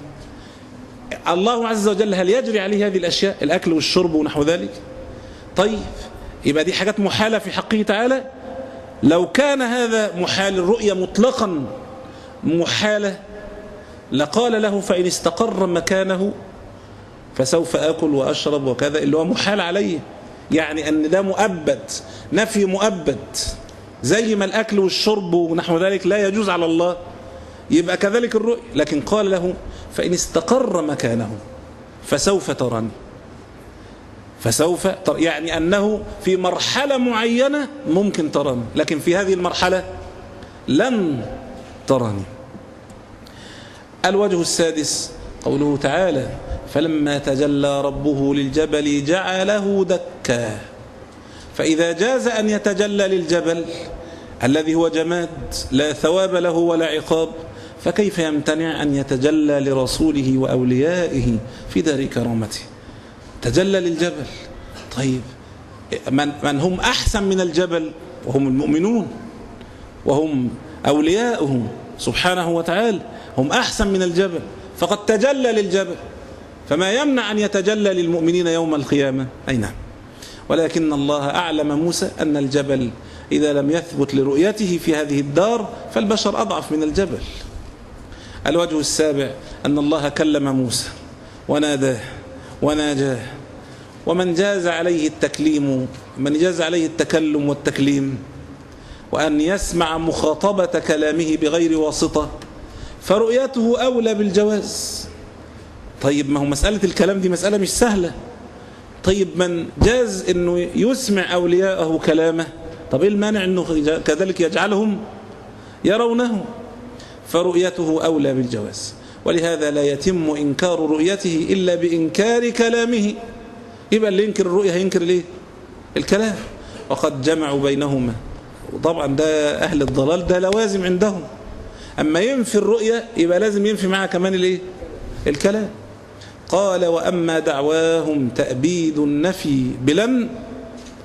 الله عز وجل هل يجري عليه هذه الأشياء، الأكل والشرب ونحو ذلك؟ طيب يبقى دي حاجات محالة في حقه تعالى. لو كان هذا محال، الرؤية مطلقا محالة، لقال له فإن استقر مكانه فسوف آكل وأشرب وكذا، اللي هو محال عليه، يعني أن ده مؤبد، نفي مؤبد، زي ما الأكل والشرب ونحو ذلك لا يجوز على الله، يبقى كذلك الرؤية. لكن قال له فإن استقر مكانه فسوف تراني، فسوف تر... يعني أنه في مرحلة معينة ممكن تراني، لكن في هذه المرحلة لن تراني. الوجه السادس قوله تعالى فلما تجلى ربه للجبل جعله دكا. فإذا جاز أن يتجلى للجبل الذي هو جماد لا ثواب له ولا عقاب، فكيف يمتنع أن يتجلى لرسوله وأوليائه في دار كرامته؟ تجلى للجبل. طيب من, من هم أحسن من الجبل؟ وهم المؤمنون وهم أولياؤه سبحانه وتعالى، هم أحسن من الجبل، فقد تجلى للجبل، فما يمنع أن يتجلى للمؤمنين يوم القيامة؟ أي نعم. ولكن الله أعلم موسى أن الجبل إذا لم يثبت لرؤيته في هذه الدار فالبشر أضعف من الجبل. الوجه السابع أن الله كلم موسى وناداه وناجاه، ومن جاز عليه التكليم من جاز عليه التكلم والتكليم وأن يسمع مخاطبة كلامه بغير واسطة فرؤيته أولى بالجواز. طيب ما هو مسألة الكلام دي مسألة مش سهلة. طيب من جاز أنه يسمع أولياءه كلامه، طب إيه المانع أنه كذلك يجعلهم يرونه؟ فرؤيته أولى بالجواز. ولهذا لا يتم إنكار رؤيته إلا بإنكار كلامه. يبقى اللي ينكر الرؤية هينكر ليه؟ الكلام. وقد جمعوا بينهما، وطبعا ده أهل الضلال ده لوازم عندهم، أما ينفي الرؤية يبقى لازم ينفي معها كمان الايه؟ الكلام. قال وأما دعواهم تأبيد النفي بلن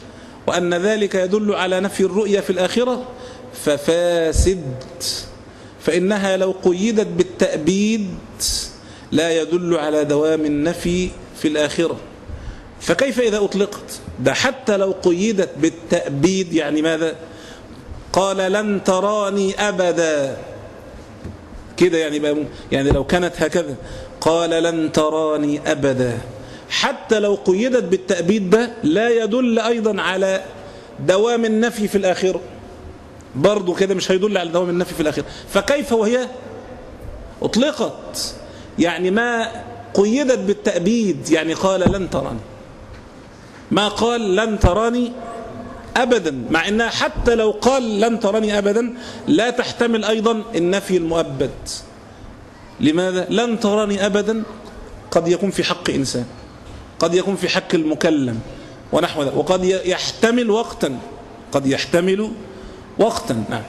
وأن ذلك يدل على نفي الرؤية في الآخرة ففاسد، فإنها لو قيدت بالتأبيد لا يدل على دوام النفي في الآخرة. فكيف إذا أطلقت؟ ده حتى لو قيدت بالتأبيد يعني ماذا؟ قال لن تراني أبدا كده، يعني يعني لو كانت هكذا قال لن تراني أبدا، حتى لو قيدت بالتأبيد ده لا يدل أيضا على دوام النفي في الآخرة، برضو كده مش هيدل على دوام النفي في الآخرة. فكيف وهي أطلقت؟ يعني ما قيدت بالتأبيد، يعني قال لن تراني، ما قال لن تراني أبدا، مع أنها حتى لو قال لن تراني أبدا لا تحتمل أيضا النفي المؤبد. لماذا؟ لن تراني أبدا قد يكون في حق إنسان، قد يكون في حق المكلم ونحو ذلك، وقد يحتمل وقتا، قد يحتمل وقتا. نعم.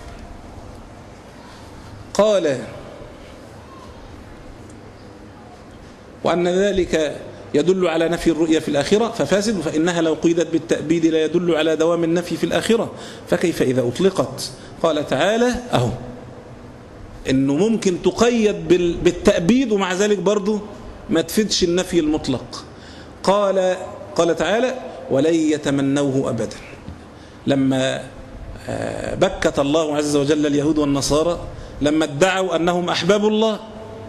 قال وأن ذلك يدل على نفي الرؤية في الآخرة ففاسد، فإنها لو قيدت بالتأبيد لا يدل على دوام النفي في الآخرة، فكيف إذا أطلقت؟ قال تعالى أهو إنه ممكن تقيد بالتأبيد ومع ذلك برضو ما تفيدش النفي المطلق. قال قال تعالى ولن يتمنوه أبدا، لما بكت الله عز وجل اليهود والنصارى لما ادعوا أنهم أحباب الله،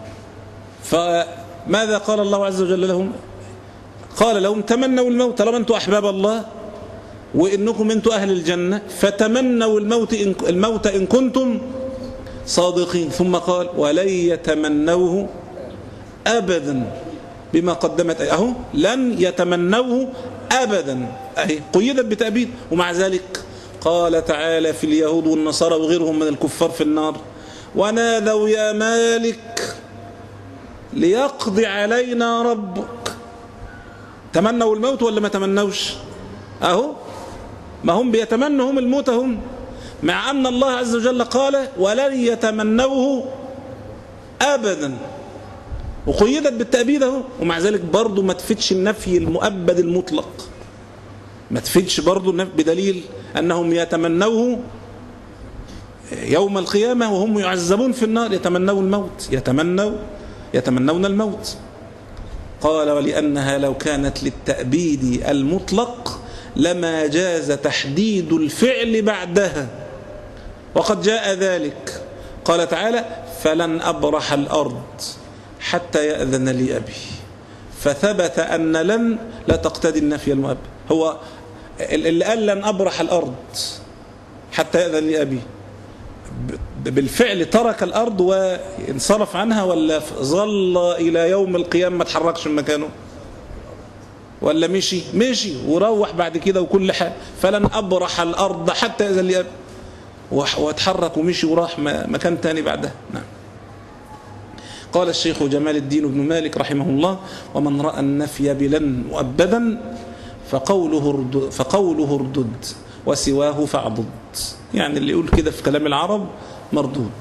فماذا قال الله عز وجل لهم؟ قال لهم تمنوا الموت طالما أنتم أحباب الله وإنكم أنتم أهل الجنة، فتمنوا الموت إن, الموت إن كنتم صادقين. ثم قال ولن يتمنوه أبدا بما قدمت أهو لن يتمنوه أبدا، أهي قيدت بتأبيد. ومع ذلك قال تعالى في اليهود والنصارى وغيرهم من الكفار في النار ونادوا يا مالك ليقضي علينا ربك. تمنوا الموت ولا ما تمنوش؟ أهو ما هم بيتمنوا هم الموت هم، مع أن الله عز وجل قال ولن يتمنوه أبدا وقيدت بالتأبيد اهو، ومع ذلك برضو ما تفيدش النفي المؤبد المطلق، ما تفيدش برضو بدليل أنهم يتمنوه يوم القيامة وهم يعذبون في النار، يتمنوا الموت، يتمنوا يتمنون الموت. قال ولأنها لو كانت للتأبيد المطلق لما جاز تحديد الفعل بعدها، وقد جاء ذلك. قال تعالى فلن أبرح الأرض حتى يأذن لي أبي، فثبت أن لن لا تقتضي النفي المؤبد. هو اللي قال لن أبرح الأرض حتى يأذن لي أبي بالفعل ترك الأرض وانصرف عنها، ولا ظل إلى يوم القيامة ما تحركش من مكانه، ولا مشي مشي وروح بعد كده وكل حاجة. فلن أبرح الأرض حتى يأذن لي أبي، واتحرك ومشي وراح مكان تاني بعدها. نعم. قال الشيخ جمال الدين بن مالك رحمه الله ومن رأى النفي بلن مؤبدا فقوله اردد, فقوله اردد وسواه فاعضد، يعني اللي يقول كده في كلام العرب مردود.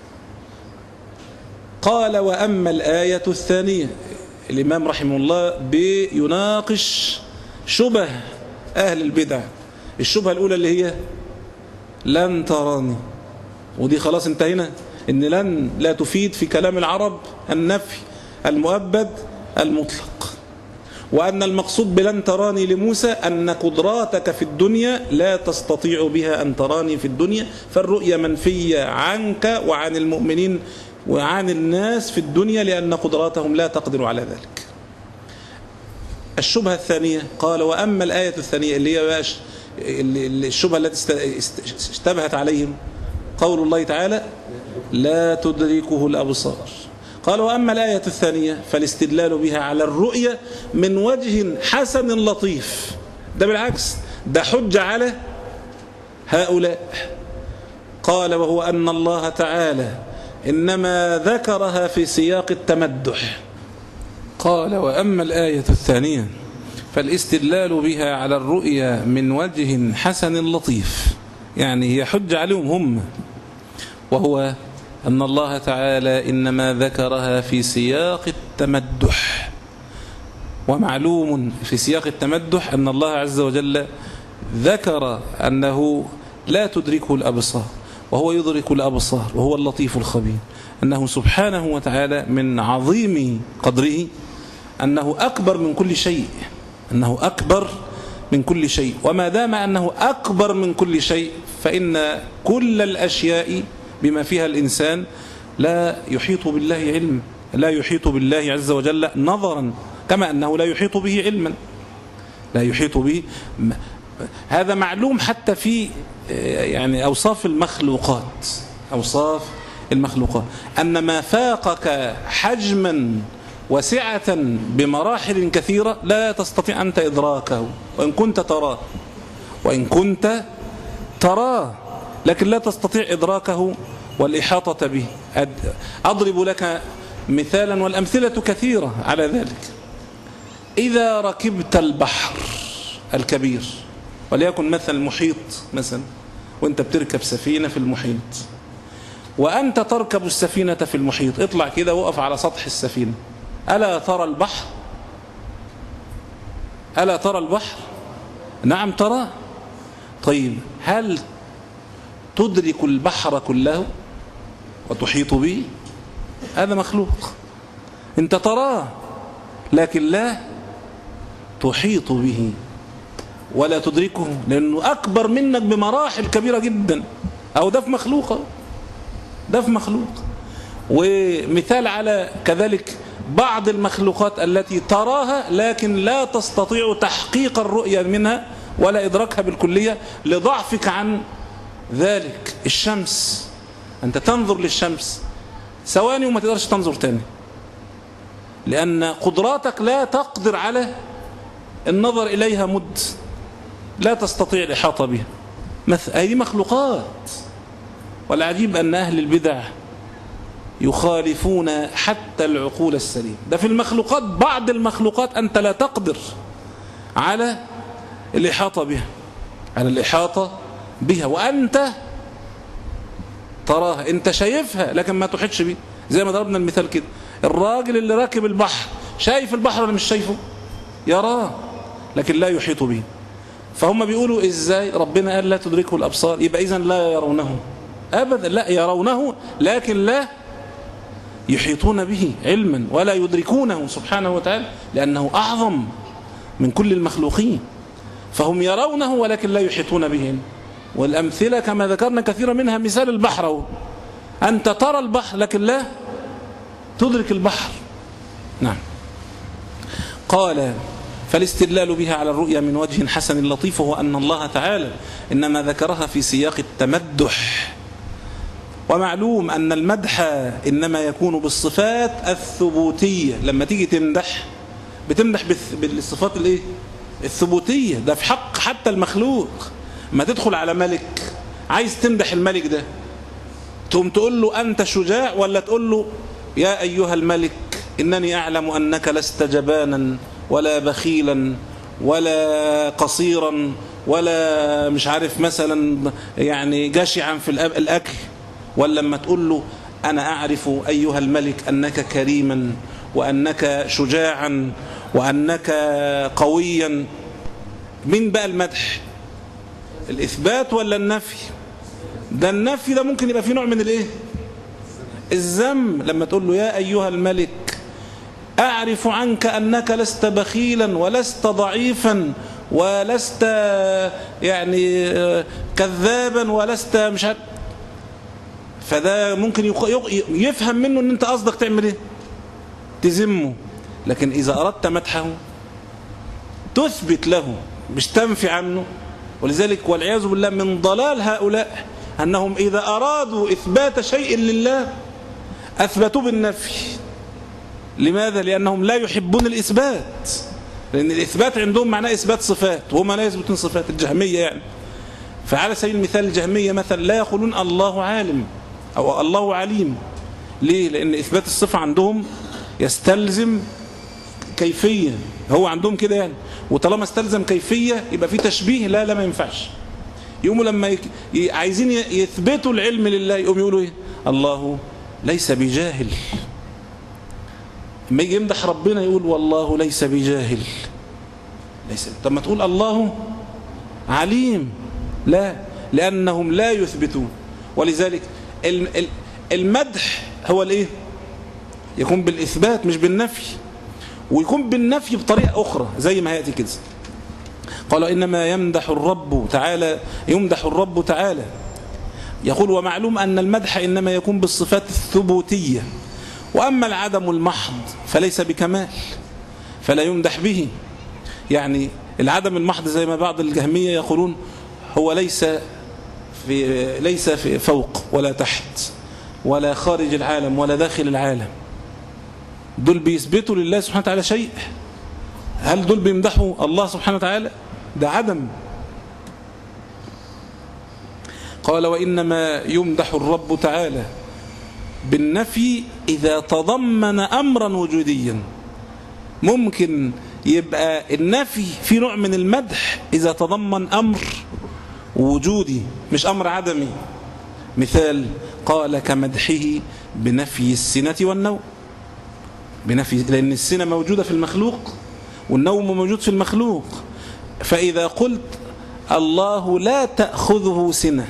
قال وأما الآية الثانية، الإمام رحمه الله بيناقش شبه أهل البدع. الشبهة الأولى اللي هي لن تراني، ودي خلاص انتهينا إن لن لا تفيد في كلام العرب النفي المؤبد المطلق، وأن المقصود بلن تراني لموسى أن قدراتك في الدنيا لا تستطيع بها أن تراني في الدنيا، فالرؤية منفية عنك وعن المؤمنين وعن الناس في الدنيا لأن قدراتهم لا تقدر على ذلك. الشبهة الثانية قال وأما الآية الثانية اللي هي الشبهة التي اشتبهت عليهم قول الله تعالى لا تدركه الأبصار. قال وأما الآية الثانية فالاستدلال بها على الرؤية من وجه حسن لطيف، ده بالعكس ده حجة على هؤلاء. قال وهو أن الله تعالى إنما ذكرها في سياق التمدح. قال وأما الآية الثانية فالاستدلال بها على الرؤية من وجه حسن لطيف، يعني هي حجة عليهم هم، وهو أن الله تعالى إنما ذكرها في سياق التمدح. ومعلوم في سياق التمدح أن الله عز وجل ذكر أنه لا تدركه الأبصار وهو يدرك الأبصار وهو اللطيف الخبير، أنه سبحانه وتعالى من عظيم قدره أنه أكبر من كل شيء، أنه أكبر من كل شيء. وما دام أنه أكبر من كل شيء فإن كل الأشياء بما فيها الإنسان لا يحيط بالله علم، لا يحيط بالله عز وجل نظرا، كما أنه لا يحيط به علما، لا يحيط به. هذا معلوم حتى في يعني أوصاف المخلوقات، أوصاف المخلوقات أن ما فاقك حجما وسعة بمراحل كثيرة لا تستطيع أنت إدراكه وإن كنت تراه، وإن كنت تراه لكن لا تستطيع إدراكه والإحاطة به. أضرب لك مثالا والأمثلة كثيرة على ذلك. إذا ركبت البحر الكبير وليكن مثل المحيط مثلا، وانت بتركب سفينة في المحيط وأنت تركب السفينة في المحيط، اطلع كده وقف على سطح السفينة، ألا ترى البحر؟ ألا ترى البحر؟ نعم ترى. طيب هل تدرك البحر كله وتحيط به؟ هذا مخلوق انت تراه لكن لا تحيط به ولا تدركه لأنه أكبر منك بمراحل كبيرة جدا. أو ده في مخلوق، ده في مخلوق. ومثال على كذلك بعض المخلوقات التي تراها لكن لا تستطيع تحقيق الرؤية منها ولا إدراكها بالكلية لضعفك عن ذلك. الشمس، أنت تنظر للشمس ثواني وما تقدرش تنظر تاني لأن قدراتك لا تقدر على النظر إليها مد، لا تستطيع الإحاطة بها. هذه مخلوقات. والعجيب أن أهل البدع يخالفون حتى العقول السليمة. ده في المخلوقات، بعض المخلوقات أنت لا تقدر على الإحاطة بها، على الإحاطة بها وأنت تراها، أنت شايفها لكن ما تحيطش بها. زي ما ضربنا المثال كده، الراجل اللي راكب البحر شايف البحر ولا مش شايفه؟ يراه لكن لا يحيط به. فهم بيقولوا إزاي ربنا قال لا تدركه الأبصار؟ يبقى إذن لا يرونه أبدا، لا يرونه لكن لا يحيطون به علما ولا يدركونه سبحانه وتعالى لأنه أعظم من كل المخلوقين. فهم يرونه ولكن لا يحيطون به. والأمثلة كما ذكرنا كثيرا منها مثال البحر، أنت ترى البحر لكن لا تدرك البحر. نعم. قال فالاستدلال بها على الرؤيا من وجه حسن لطيف هو أن الله تعالى إنما ذكرها في سياق التمدح. ومعلوم أن المدح إنما يكون بالصفات الثبوتية. لما تيجي تمدح بتمدح بالصفات الايه؟ الثبوتية. ده في حق حتى المخلوق. ما تدخل على ملك عايز تمدح الملك ده، تقوم تقول له أنت شجاع ولا تقول له يا أيها الملك إنني أعلم أنك لست جبانا ولا بخيلا ولا قصيرا ولا مش عارف مثلا يعني جشعا في الأكل؟ ولا لما تقول له أنا أعرف أيها الملك أنك كريما وأنك شجاعا وأنك قويا؟ من بقى المدح؟ الإثبات ولا النفي؟ ده النفي ده ممكن يبقى فيه نوع من الإيه؟ الذم. لما تقول له يا أيها الملك أعرف عنك أنك لست بخيلا ولست ضعيفا ولست يعني كذابا ولست مش عارف، فده ممكن يفهم منه ان انت قصدك تعمل ايه؟ تذمه. لكن اذا اردت مدحه تثبت له مش تنفي عنه. ولذلك والعياذ بالله من ضلال هؤلاء انهم اذا ارادوا اثبات شيء لله اثبتوه بالنفي. لماذا؟ لانهم لا يحبون الاثبات، لان الاثبات عندهم معناه اثبات صفات وهم لا يثبتون صفات. الجهميه يعني. فعلى سبيل المثال الجهميه مثلا لا يقولون الله عالم أو الله عليم. ليه؟ لأن إثبات الصفة عندهم يستلزم كيفية. هو عندهم كده يعني. وطالما استلزم كيفية يبقى في تشبيه. لا لا ما ينفعش. يقوموا لما يك... عايزين يثبتوا العلم لله يقوموا يقولوا إيه؟ الله ليس بجاهل. لما يجي يمدح ربنا يقول والله ليس بجاهل. ليس. طب ما تقول الله عليم، لا، لأنهم لا يثبتون. ولذلك المدح هو الايه؟ يكون بالإثبات مش بالنفي، ويكون بالنفي بطريقة أخرى زي ما يأتي كده. قال إنما يمدح الرب تعالى يمدح الرب تعالى. يقول ومعلوم أن المدح إنما يكون بالصفات الثبوتية، وأما العدم المحض فليس بكمال فلا يمدح به. يعني العدم المحض زي ما بعض الجهمية يقولون هو ليس في ليس في فوق ولا تحت ولا خارج العالم ولا داخل العالم. دول بيثبتوا لله سبحانه وتعالى شيء؟ هل دول بيمدحوا الله سبحانه وتعالى؟ ده عدم. قال وإنما يمدح الرب تعالى بالنفي إذا تضمن أمرا وجوديا. ممكن يبقى النفي في نوع من المدح إذا تضمن أمر وجودي مش أمر عدمي. مثال قال كمدحه بنفي السنة والنوم، بنفي، لأن السنة موجودة في المخلوق والنوم موجود في المخلوق. فإذا قلت الله لا تأخذه سنة،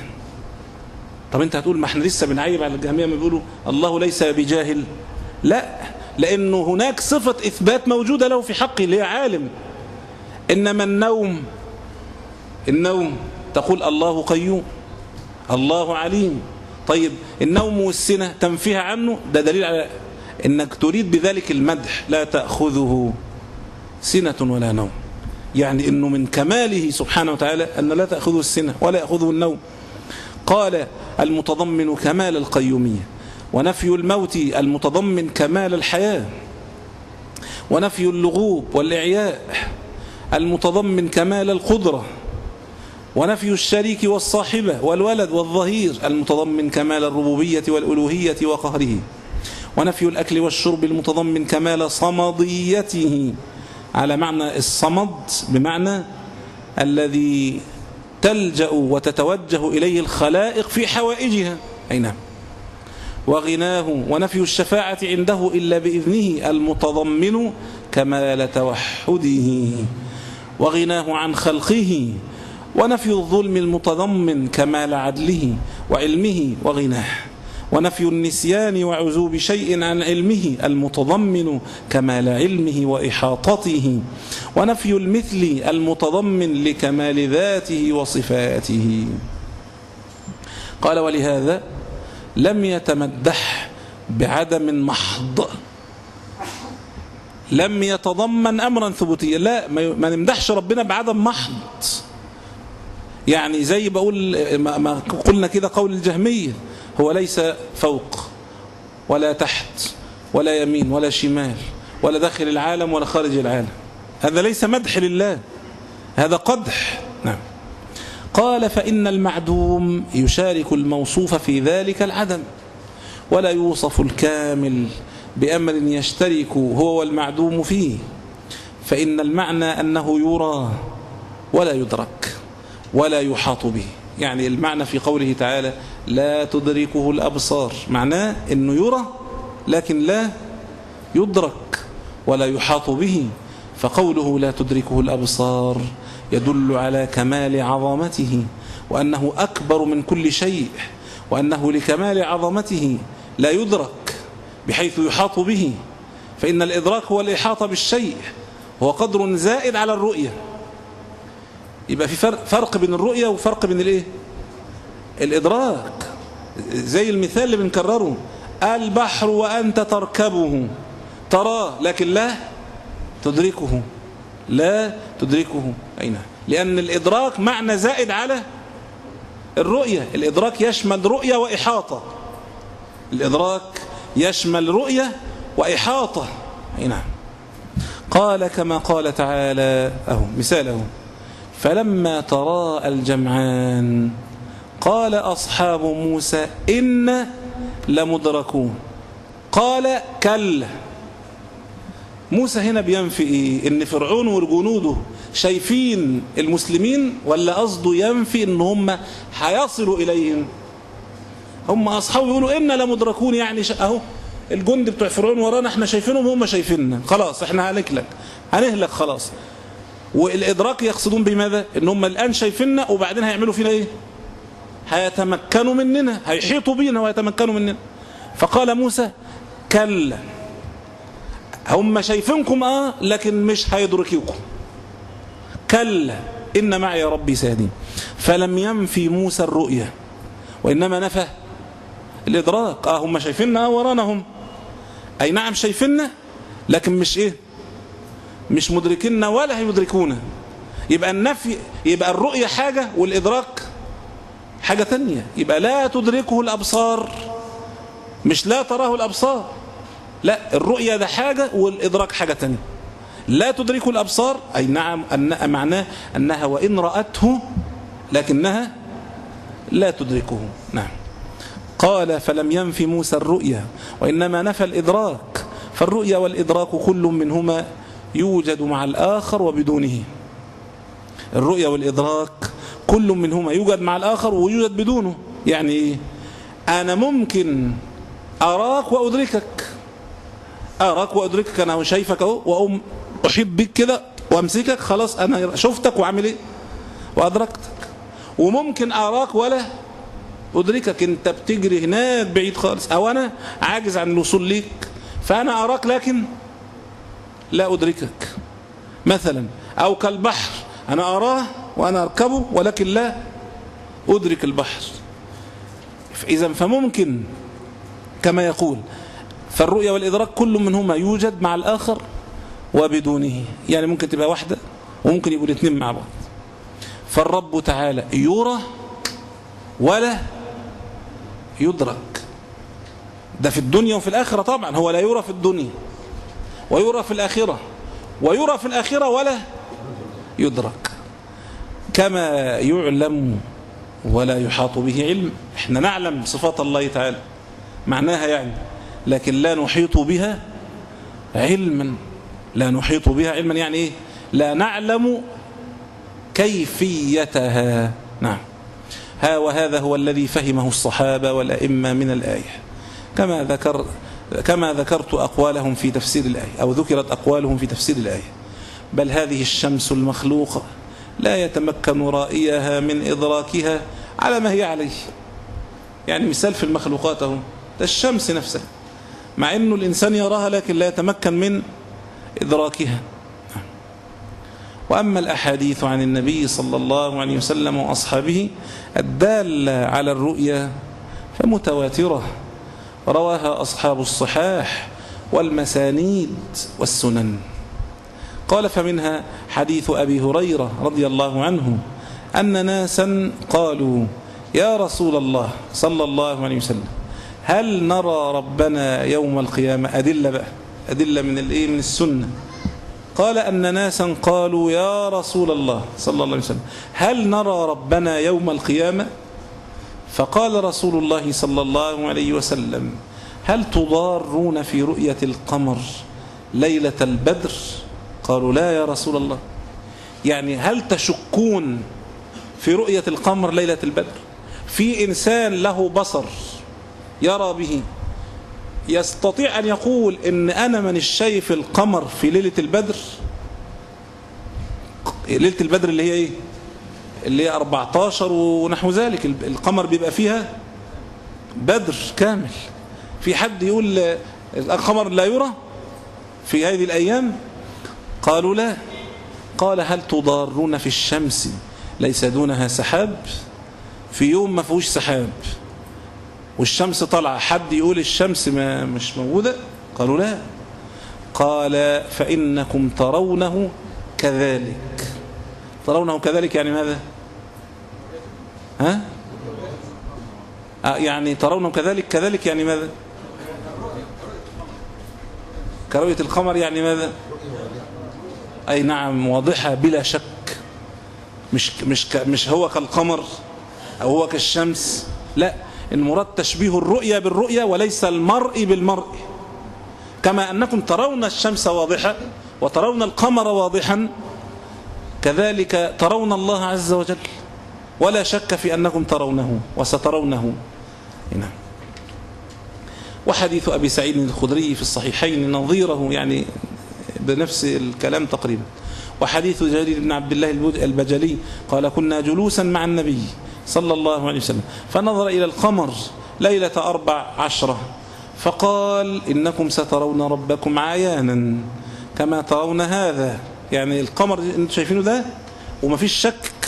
طب انت هتقول ما احنا لسه بنعيب على الجهمية ما بيقولوا الله ليس بجاهل. لا، لأنه هناك صفة إثبات موجودة له في حقه اللي هي عالم. إنما النوم النوم تقول الله قيوم، الله عليم. طيب النوم والسنة تنفيها عنه، ده دليل على انك تريد بذلك المدح. لا تأخذه سنة ولا نوم، يعني انه من كماله سبحانه وتعالى ان لا تأخذه السنة ولا يأخذه النوم. قال المتضمن كمال القيومية، ونفي الموت المتضمن كمال الحياة، ونفي اللغوب والإعياء المتضمن كمال القدرة، ونفي الشريك والصاحبة والولد والظهير المتضمن كمال الربوبية والألوهية وقهره، ونفي الأكل والشرب المتضمن كمال صمديته، على معنى الصمد بمعنى الذي تلجأ وتتوجه إليه الخلائق في حوائجها، أي نعم. وغناه، ونفي الشفاعة عنده إلا بإذنه المتضمن كمال توحده وغناه عن خلقه، ونفي الظلم المتضمن كمال عدله وعلمه وغناه، ونفي النسيان وعزوب شيء عن علمه المتضمن كمال علمه وإحاطته، ونفي المثل المتضمن لكمال ذاته وصفاته. قال ولهذا لم يتمدح بعدم محض، لم يتضمن أمرا ثبوتيا، لا، ما نمدحش ربنا بعدم محض. يعني زي بقول ما قلنا كده قول الجهمية، هو ليس فوق ولا تحت ولا يمين ولا شمال ولا داخل العالم ولا خارج العالم، هذا ليس مدح لله، هذا قدح. نعم. قال فإن المعدوم يشارك الموصوف في ذلك العدم، ولا يوصف الكامل بأمر يشترك هو والمعدوم فيه، فإن المعنى أنه يرى ولا يدرك ولا يحاط به. يعني المعنى في قوله تعالى لا تدركه الأبصار، معناه أنه يرى لكن لا يدرك ولا يحاط به. فقوله لا تدركه الأبصار يدل على كمال عظمته، وأنه أكبر من كل شيء، وأنه لكمال عظمته لا يدرك بحيث يحاط به. فإن الإدراك هو الإحاطة بالشيء، هو قدر زائد على الرؤية. يبقى في فرق, فرق بين الرؤية وفرق بين الإيه؟ الإدراك. زي المثال اللي بنكرره، البحر وأنت تركبه، تراه لكن لا تدركه، لا تدركه. أين؟ لأن الإدراك معنى زائد على الرؤية. الإدراك يشمل رؤية وإحاطة، الإدراك يشمل رؤية وإحاطة. أين؟ قال كما قال تعالى، أهو مثاله، فلما تراءى الجمعان قال أصحاب موسى إن لمدركون، قال كلا. موسى هنا بينفي إيه؟ إن فرعون وجنوده شايفين المسلمين، ولا قصده ينفي إن هم هيصلوا إليهم؟ هم أصحابه يقولوا إن لمدركون، يعني أهو الجند بتوع فرعون ورانا، احنا شايفينهم هم شايفيننا، خلاص احنا هنهلك هنهلك خلاص. والإدراك يقصدون بماذا؟ إن هم الآن شايفيننا وبعدين هيعملوا فينا إيه؟ هيتمكنوا مننا، هيحيطوا بينا ويتمكنوا مننا. فقال موسى كلا، هم شايفينكم آه لكن مش هيدركوكم. كلا إن معي ربي سيهدين. فلم ينفي موسى الرؤية وإنما نفى الإدراك. آه هم شايفيننا آه ورانا هم، أي نعم شايفيننا لكن مش إيه؟ مش مدركيننا ولا هيدركونا. يبقى النفي، يبقى الرؤية حاجة والإدراك حاجة تانية. يبقى لا تدركه الأبصار، مش لا تراه الأبصار، لا، الرؤية ده حاجة والإدراك حاجة تانية. لا تدركه الأبصار أي نعم أن معناه أنها وإن رأته لكنها لا تدركه. نعم. قال فلم ينفي موسى الرؤيا وإنما نفى الإدراك، فالرؤيا والإدراك كل منهما يوجد مع الآخر وبدونه. الرؤيا والإدراك كل منهما يوجد مع الآخر ويوجد بدونه. يعني إيه؟ أنا ممكن أراك وأدركك، أراك وأدركك، أنا شايفك أهو وأقوم أحيط بك كده وأمسكك، خلاص أنا شفتك وعمل إيه وأدركتك. وممكن أراك ولا أدركك، أنت بتجري هناك بعيد خالص، أو أنا عاجز عن الوصول ليك فأنا أراك لكن لا أدركك مثلا. أو كالبحر، أنا أراه وأنا أركبه ولكن لا أدرك البحر. إذا فممكن كما يقول، فالرؤية والإدراك كل منهما يوجد مع الآخر وبدونه. يعني ممكن تبقى واحدة وممكن يبقوا الاثنين مع بعض. فالرب تعالى يرى ولا يدرك، ده في الدنيا وفي الآخرة. طبعا هو لا يرى في الدنيا ويرى في الآخرة، ويرى في الآخرة ولا يدرك. كما يعلم ولا يحاط به علم. احنا نعلم صفات الله تعالى معناها يعني، لكن لا نحيط بها علما. لا نحيط بها علما يعني ايه؟ لا نعلم كيفيتها. نعم. ها وهذا هو الذي فهمه الصحابة والأئمة من الآية، كما ذكر كما ذكرت أقوالهم في تفسير الآية، أو ذكرت أقوالهم في تفسير الآية. بل هذه الشمس المخلوقة لا يتمكن رائيها من إدراكها على ما هي عليه. يعني مثال في المخلوقات اهو، ده الشمس نفسها، مع أنه الإنسان يراها لكن لا يتمكن من إدراكها. وأما الأحاديث عن النبي صلى الله عليه وسلم وأصحابه الدالة على الرؤيا فمتواترة، رواها أصحاب الصحاح والمسانيد والسنن. قال فمنها حديث أبي هريرة رضي الله عنه أن ناسا قالوا يا رسول الله صلى الله عليه وسلم هل نرى ربنا يوم القيامة؟ أدلة بقى، أدلة من الإيه؟ من السنة. قال أن ناسا قالوا يا رسول الله صلى الله عليه وسلم هل نرى ربنا يوم القيامة؟ فقال رسول الله صلى الله عليه وسلم هل تضارون في رؤية القمر ليلة البدر؟ قالوا لا يا رسول الله. يعني هل تشكون في رؤية القمر ليلة البدر؟ في إنسان له بصر يرى به يستطيع أن يقول إن أنا من الشايف القمر في ليلة البدر؟ ليلة البدر اللي هي إيه؟ اللي هي أربعة عشر ونحو ذلك، القمر بيبقى فيها بدر كامل. في حد يقول القمر لا يرى في هذه الأيام؟ قالوا لا. قال هل تضارون في الشمس ليس دونها سحاب؟ في يوم ما فيهوش سحاب والشمس طالعة، حد يقول الشمس ما مش موجودة؟ قالوا لا. قال فإنكم ترونه كذلك. ترونه كذلك يعني ماذا؟ ها؟ آه يعني ترونه كذلك، كذلك يعني ماذا؟ كرؤية القمر يعني ماذا؟ أي نعم واضحة بلا شك، مش مش مش هو كالقمر أو هو كالشمس، لا، المراد تشبيه الرؤية بالرؤية وليس المرء بالمرء. كما أنكم ترون الشمس واضحة وترون القمر واضحا، كذلك ترون الله عز وجل ولا شك في أنكم ترونه وسترونه. هنا وحديث أبي سعيد الخدري في الصحيحين نظيره، يعني بنفس الكلام تقريبا. وحديث جرير بن عبد الله البجلي قال كنا جلوسا مع النبي صلى الله عليه وسلم فنظر إلى القمر ليلة أربع عشرة فقال إنكم سترون ربكم عيانا كما ترون هذا، يعني القمر انتم شايفينه ده وما فيش شك،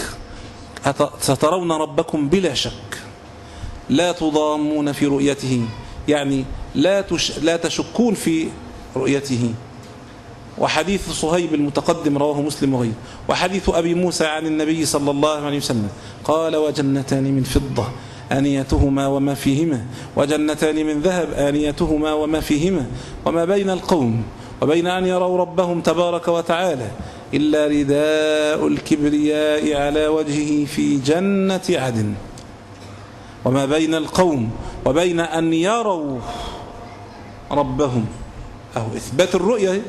سترون ربكم بلا شك لا تضامون في رؤيته، يعني لا تش لا تشكون في رؤيته. وحديث صهيب المتقدم رواه مسلم وغيره. وحديث أبي موسى عن النبي صلى الله عليه وسلم قال وجنتان من فضة آنيتهما وما فيهما وجنتان من ذهب آنيتهما وما فيهما وما بين القوم وبين أن يروا ربهم تبارك وتعالى إلا رداء الكبرياء على وجهه في جنة عدن، وما بين القوم وبين أن يروا ربهم أو إثبات الرؤية.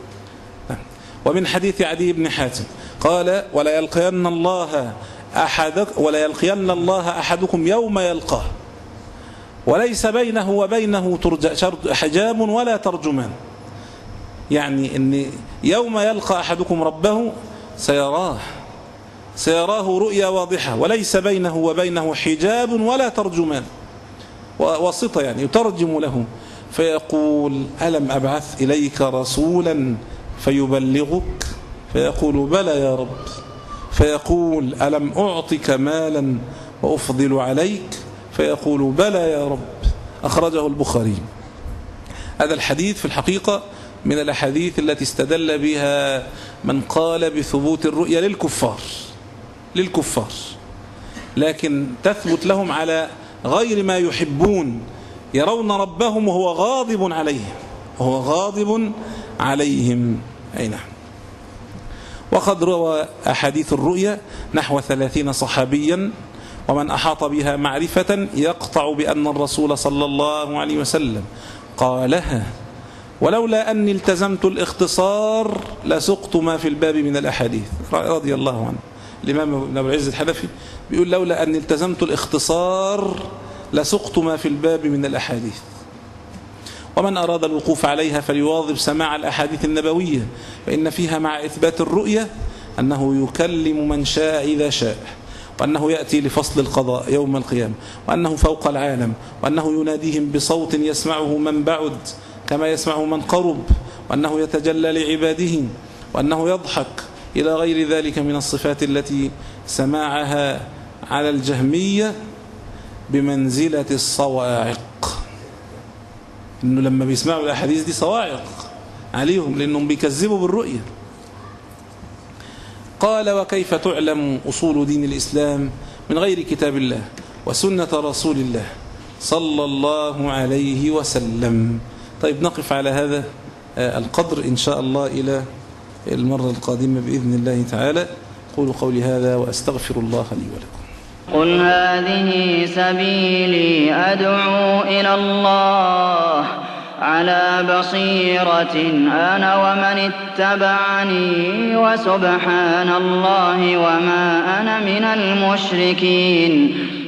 ومن حديث عدي بن حاتم قال ولا يلقين الله أحد ولا يلقين الله أحدكم يوم يلقاه وليس بينه وبينه حجاب ولا ترجمان، يعني أن يوم يلقى أحدكم ربه سيراه سيراه رؤيا واضحة وليس بينه وبينه حجاب ولا ترجمان واسطة، يعني يترجم له فيقول ألم أبعث إليك رسولا فيبلغك؟ فيقول بلى يا رب. فيقول ألم أعطك مالا وأفضل عليك؟ فيقول بلى يا رب. أخرجه البخاري. هذا الحديث في الحقيقة من الأحاديث التي استدل بها من قال بثبوت الرؤيا للكفار للكفار لكن تثبت لهم على غير ما يحبون، يرون ربهم وهو غاضب عليهم وهو غاضب عليهم. أي نعم. وقد روى أحاديث الرؤيا نحو ثلاثين صحابيا، ومن أحاط بها معرفة يقطع بأن الرسول صلى الله عليه وسلم قالها، ولولا أني التزمت الاختصار لسقت ما في الباب من الأحاديث. رضي الله عنه الإمام ابن أبي العز الحنفي بيقول لولا أني التزمت الاختصار لسقت ما في الباب من الأحاديث. ومن أراد الوقوف عليها فليواظب سماع الأحاديث النبوية، فإن فيها مع إثبات الرؤية أنه يكلم من شاء إذا شاء، وأنه يأتي لفصل القضاء يوم القيامة، وأنه فوق العالم، وأنه يناديهم بصوت يسمعه من بعد كما يسمعه من قرب، وأنه يتجلى لعباده، وأنه يضحك إلى غير ذلك من الصفات التي سماعها على الجهمية بمنزلة الصواعق، إنه لما بيسمعوا الأحاديث دي صواعق عليهم لأنهم بيكذبوا بالرؤية. قال وكيف تعلم أصول دين الإسلام من غير كتاب الله وسنة رسول الله صلى الله عليه وسلم. طيب نقف على هذا القدر إن شاء الله إلى المرة القادمة بإذن الله تعالى. قولوا قولي هذا وأستغفر الله لي ولكم. قل هذه سبيلي أدعو إلى الله على بصيرة أنا ومن اتبعني وسبحان الله وما أنا من المشركين.